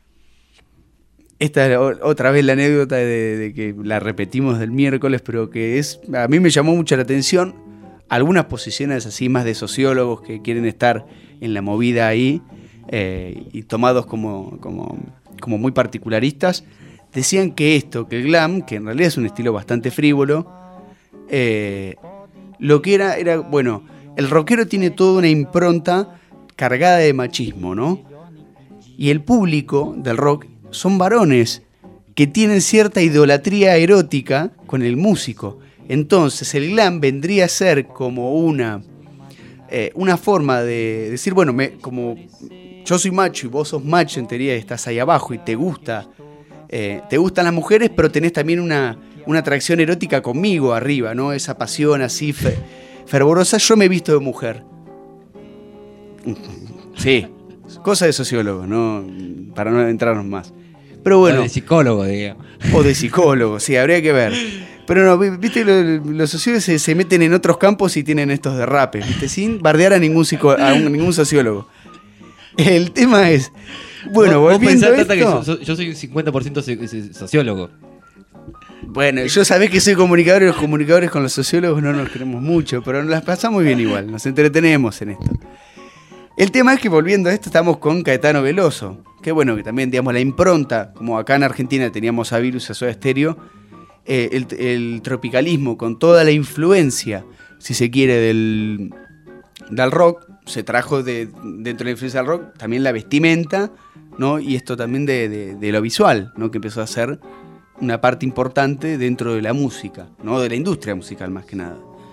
Esta es o- otra vez la anécdota de, de que la repetimos del miércoles, pero que es a mí me llamó mucho la atención algunas posiciones así más de sociólogos que quieren estar en la movida ahí eh, y tomados como, como, como muy particularistas. Decían que esto, que el glam, que en realidad es un estilo bastante frívolo, eh, lo que era, era, bueno, el rockero tiene toda una impronta cargada de machismo, ¿no? Y el público del rock son varones que tienen cierta idolatría erótica con el músico. Entonces el glam vendría a ser como una, eh, una forma de decir, bueno, me, como yo soy macho y vos sos macho, en teoría estás ahí abajo y te gusta, eh, te gustan las mujeres, pero tenés también una, una atracción erótica conmigo arriba, ¿no? Esa pasión así fe, fervorosa. Yo me he visto de mujer. Sí, cosa de sociólogo, ¿no? Para no entrarnos más. Pero bueno. O de psicólogo, digamos. O de psicólogo, sí, habría que ver. Pero no, viste, los, los sociólogos se, se meten en otros campos y tienen estos derrapes, ¿viste? Sin bardear a ningún, psico, a un, ningún sociólogo. El tema es, bueno, ¿Vos, volviendo vos a esto... que so, so, yo soy un cincuenta por ciento sociólogo. Bueno, yo sabés que soy comunicador y los comunicadores con los sociólogos no nos queremos mucho, pero nos las pasamos bien igual, nos entretenemos en esto. El tema es que volviendo a esto estamos con Caetano Veloso, que bueno, que también digamos la impronta, como acá en Argentina teníamos a Virus, a Soda Stereo, eh, el, el tropicalismo con toda la influencia, si se quiere, del, del rock, se trajo de, dentro de la influencia del rock también la vestimenta, ¿no? Y esto también de, de, de lo visual, ¿no? Que empezó a ser una parte importante dentro de la música, ¿no? De la industria musical más que nada.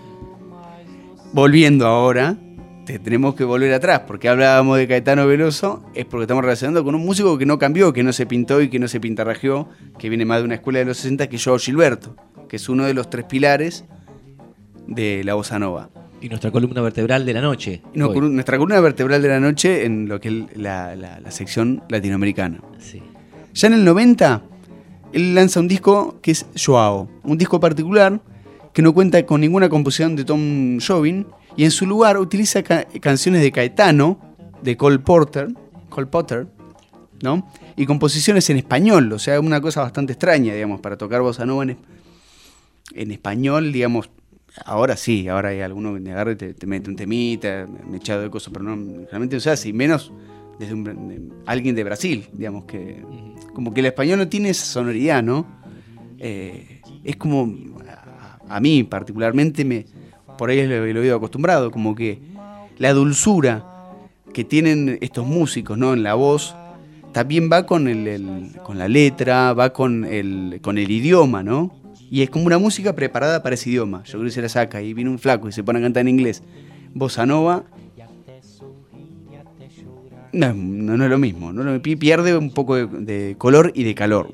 Volviendo ahora, tenemos que volver atrás, porque hablábamos de Caetano Veloso, es porque estamos relacionando con un músico que no cambió, que no se pintó y que no se pintarrajeó, que viene más de una escuela de los sesenta, que Joao Gilberto, que es uno de los tres pilares de la bossa nova. Y nuestra columna vertebral de la noche. No, nuestra columna vertebral de la noche en lo que es la, la, la sección latinoamericana. Sí. Ya en el noventa, él lanza un disco que es Joao, un disco particular que no cuenta con ninguna composición de Tom Jobim, y en su lugar utiliza ca- canciones de Caetano, de Cole Porter, Cole Potter, ¿no? Y composiciones en español, o sea, una cosa bastante extraña, digamos, para tocar bossa nova en, en español, digamos. Ahora sí, ahora hay alguno que te agarra y te, te mete un temita, me echado de cosas, pero no, realmente, o sea, si menos desde un, de, alguien de Brasil, digamos, que como que el español no tiene esa sonoridad, ¿no? Eh, es como, a, a mí particularmente, me por ahí lo, lo he ido acostumbrado, como que la dulzura que tienen estos músicos, ¿no? En la voz, también va con, el, el, con la letra, va con el, con el idioma, ¿no? Y es como una música preparada para ese idioma. Yo creo que se la saca y viene un flaco y se pone a cantar en inglés. Bossa nova, no, no, no es lo mismo, ¿no? Pierde un poco de, de color y de calor.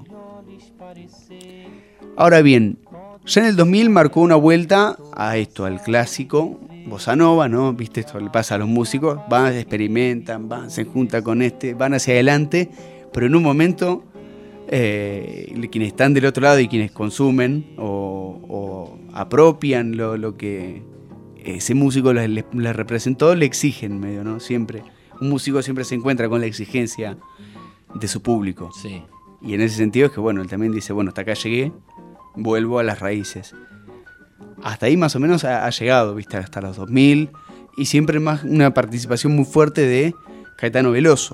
Ahora bien, ya en el dos mil marcó una vuelta a esto, al clásico bossa nova, ¿no? Viste, esto le pasa a los músicos, van, experimentan, van, se juntan con este, van hacia adelante, pero en un momento eh, quienes están del otro lado y quienes consumen o, o apropian lo, lo que ese músico les, les, les representó, le exigen medio, ¿no? Siempre. Un músico siempre se encuentra con la exigencia de su público. Sí. Y en ese sentido es que, bueno, él también dice, bueno, hasta acá llegué, vuelvo a las raíces. Hasta ahí más o menos ha, ha llegado, ¿viste? Hasta los dos mil, y siempre más una participación muy fuerte de Caetano Veloso.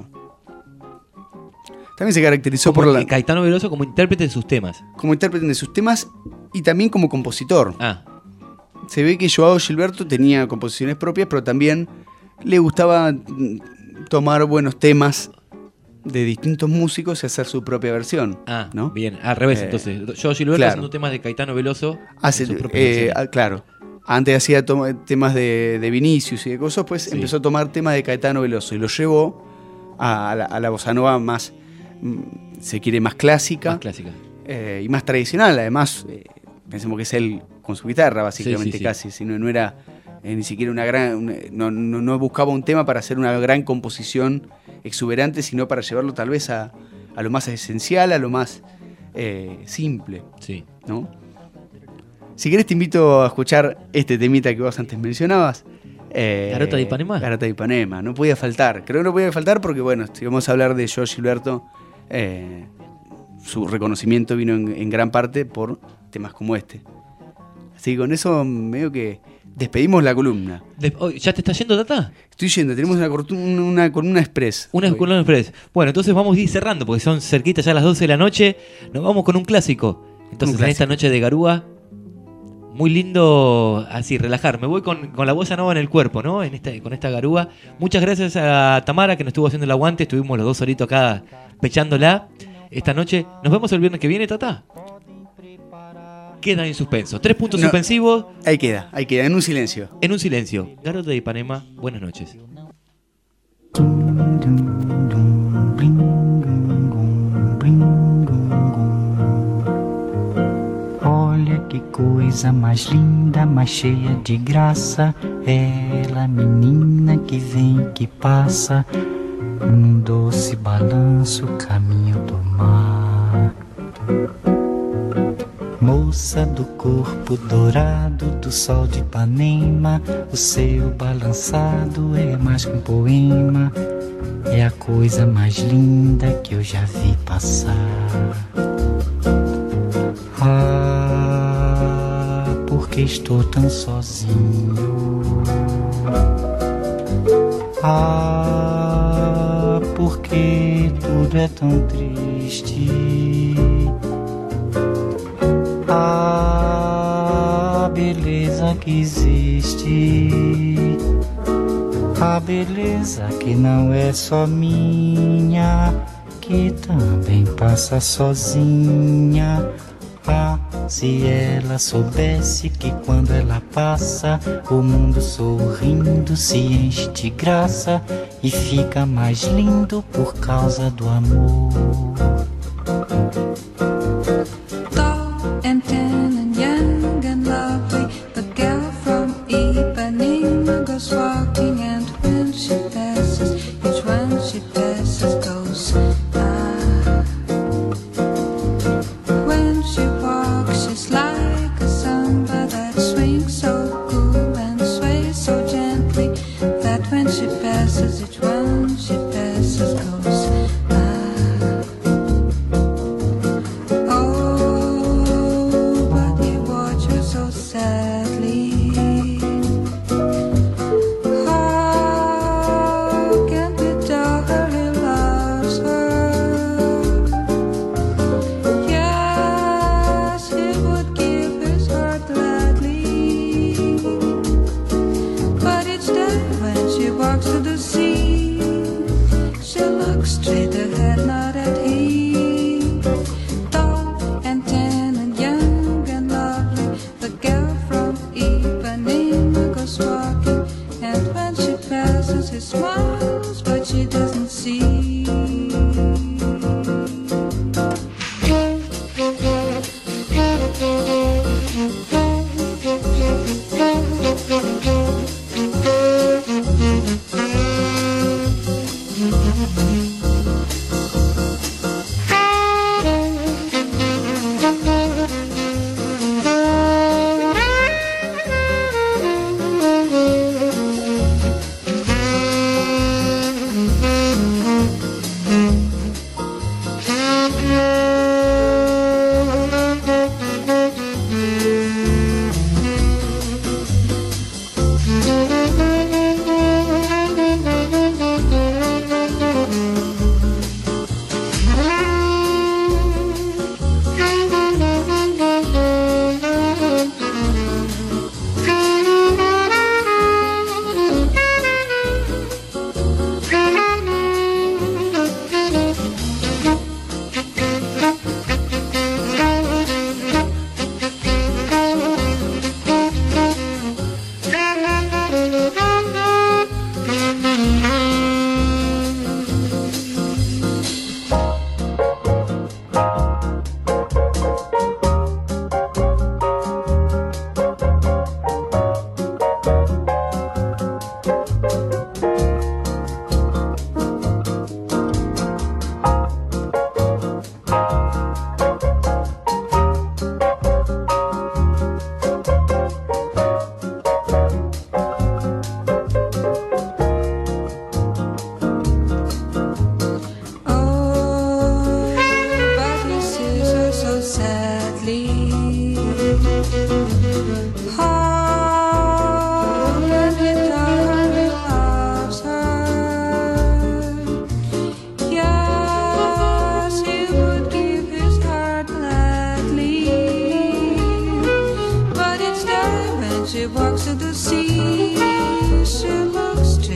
También se caracterizó como por la... Caetano Veloso como intérprete de sus temas. Como intérprete de sus temas y también como compositor. Ah. Se ve que Joao Gilberto tenía composiciones propias, pero también le gustaba tomar buenos temas de distintos músicos y hacer su propia versión. Ah, ¿no? Bien, al revés, eh, entonces. Joao Gilberto claro. haciendo temas de Caetano Veloso. Hace, eh, claro. Antes hacía to- temas de, de Vinicius y de cosas, pues sí. Empezó a tomar temas de Caetano Veloso y lo llevó a, a, la, a la bossa nova más, se quiere, más clásica. Más clásica. Eh, y más tradicional, además. Eh, pensemos que es él con su guitarra, básicamente, sí, sí, casi. Sí. Si no, no era eh, ni siquiera una gran. Una, no, no, no buscaba un tema para hacer una gran composición exuberante, sino para llevarlo tal vez a, a lo más esencial, a lo más eh, simple. Sí. ¿No? Si querés te invito a escuchar este temita que vos antes mencionabas. Eh, Garota de Ipanema. Garota de Ipanema, no podía faltar. Creo que no podía faltar porque, bueno, si vamos a hablar de Joao Gilberto, eh, su reconocimiento vino en, en gran parte por temas como este. Así que con eso medio que despedimos la columna. De, oh, ¿Ya te está yendo, Tata? Estoy yendo, tenemos una, una, una columna express. Una hoy. columna express. Bueno, entonces vamos a ir cerrando porque son cerquitas ya las doce de la noche. Nos vamos con un clásico. Entonces, un clásico. En esta noche de Garúa, muy lindo así, relajar. Me voy con, con la bossa nova en el cuerpo, ¿no? En esta, con esta Garúa. Muchas gracias a Tamara que nos estuvo haciendo el aguante. Estuvimos los dos solitos acá pechándola. esta noche. Nos vemos el viernes que viene, Tata. Queda en suspenso. Tres puntos no, suspensivos. Ahí queda, ahí queda, en un silencio. En un silencio. Garota de Ipanema, buenas noches. Olha que coisa mais linda, mais cheia de graça. Ela, menina que vem e que passa, num doce balanço, caminho do mar. Moça do corpo dourado do sol de Ipanema, o seu balançado é mais que um poema. É a coisa mais linda que eu já vi passar. Ah, porque estou tão sozinho. Ah, porque tudo é tão triste. A beleza que existe, a beleza que não é só minha, que também passa sozinha. Ah, se ela soubesse que quando ela passa, o mundo sorrindo se enche de graça e fica mais lindo por causa do amor. And tan and young and lovely, the girl from Ipanema goes walking, and when she passes, each one she passes goes ah. When she walks, she's like a samba that swings so cool and sways so gently, that when she passes, each one she passes goes ah.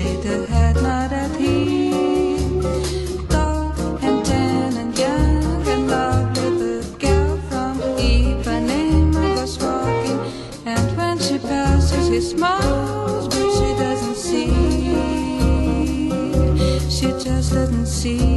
Young see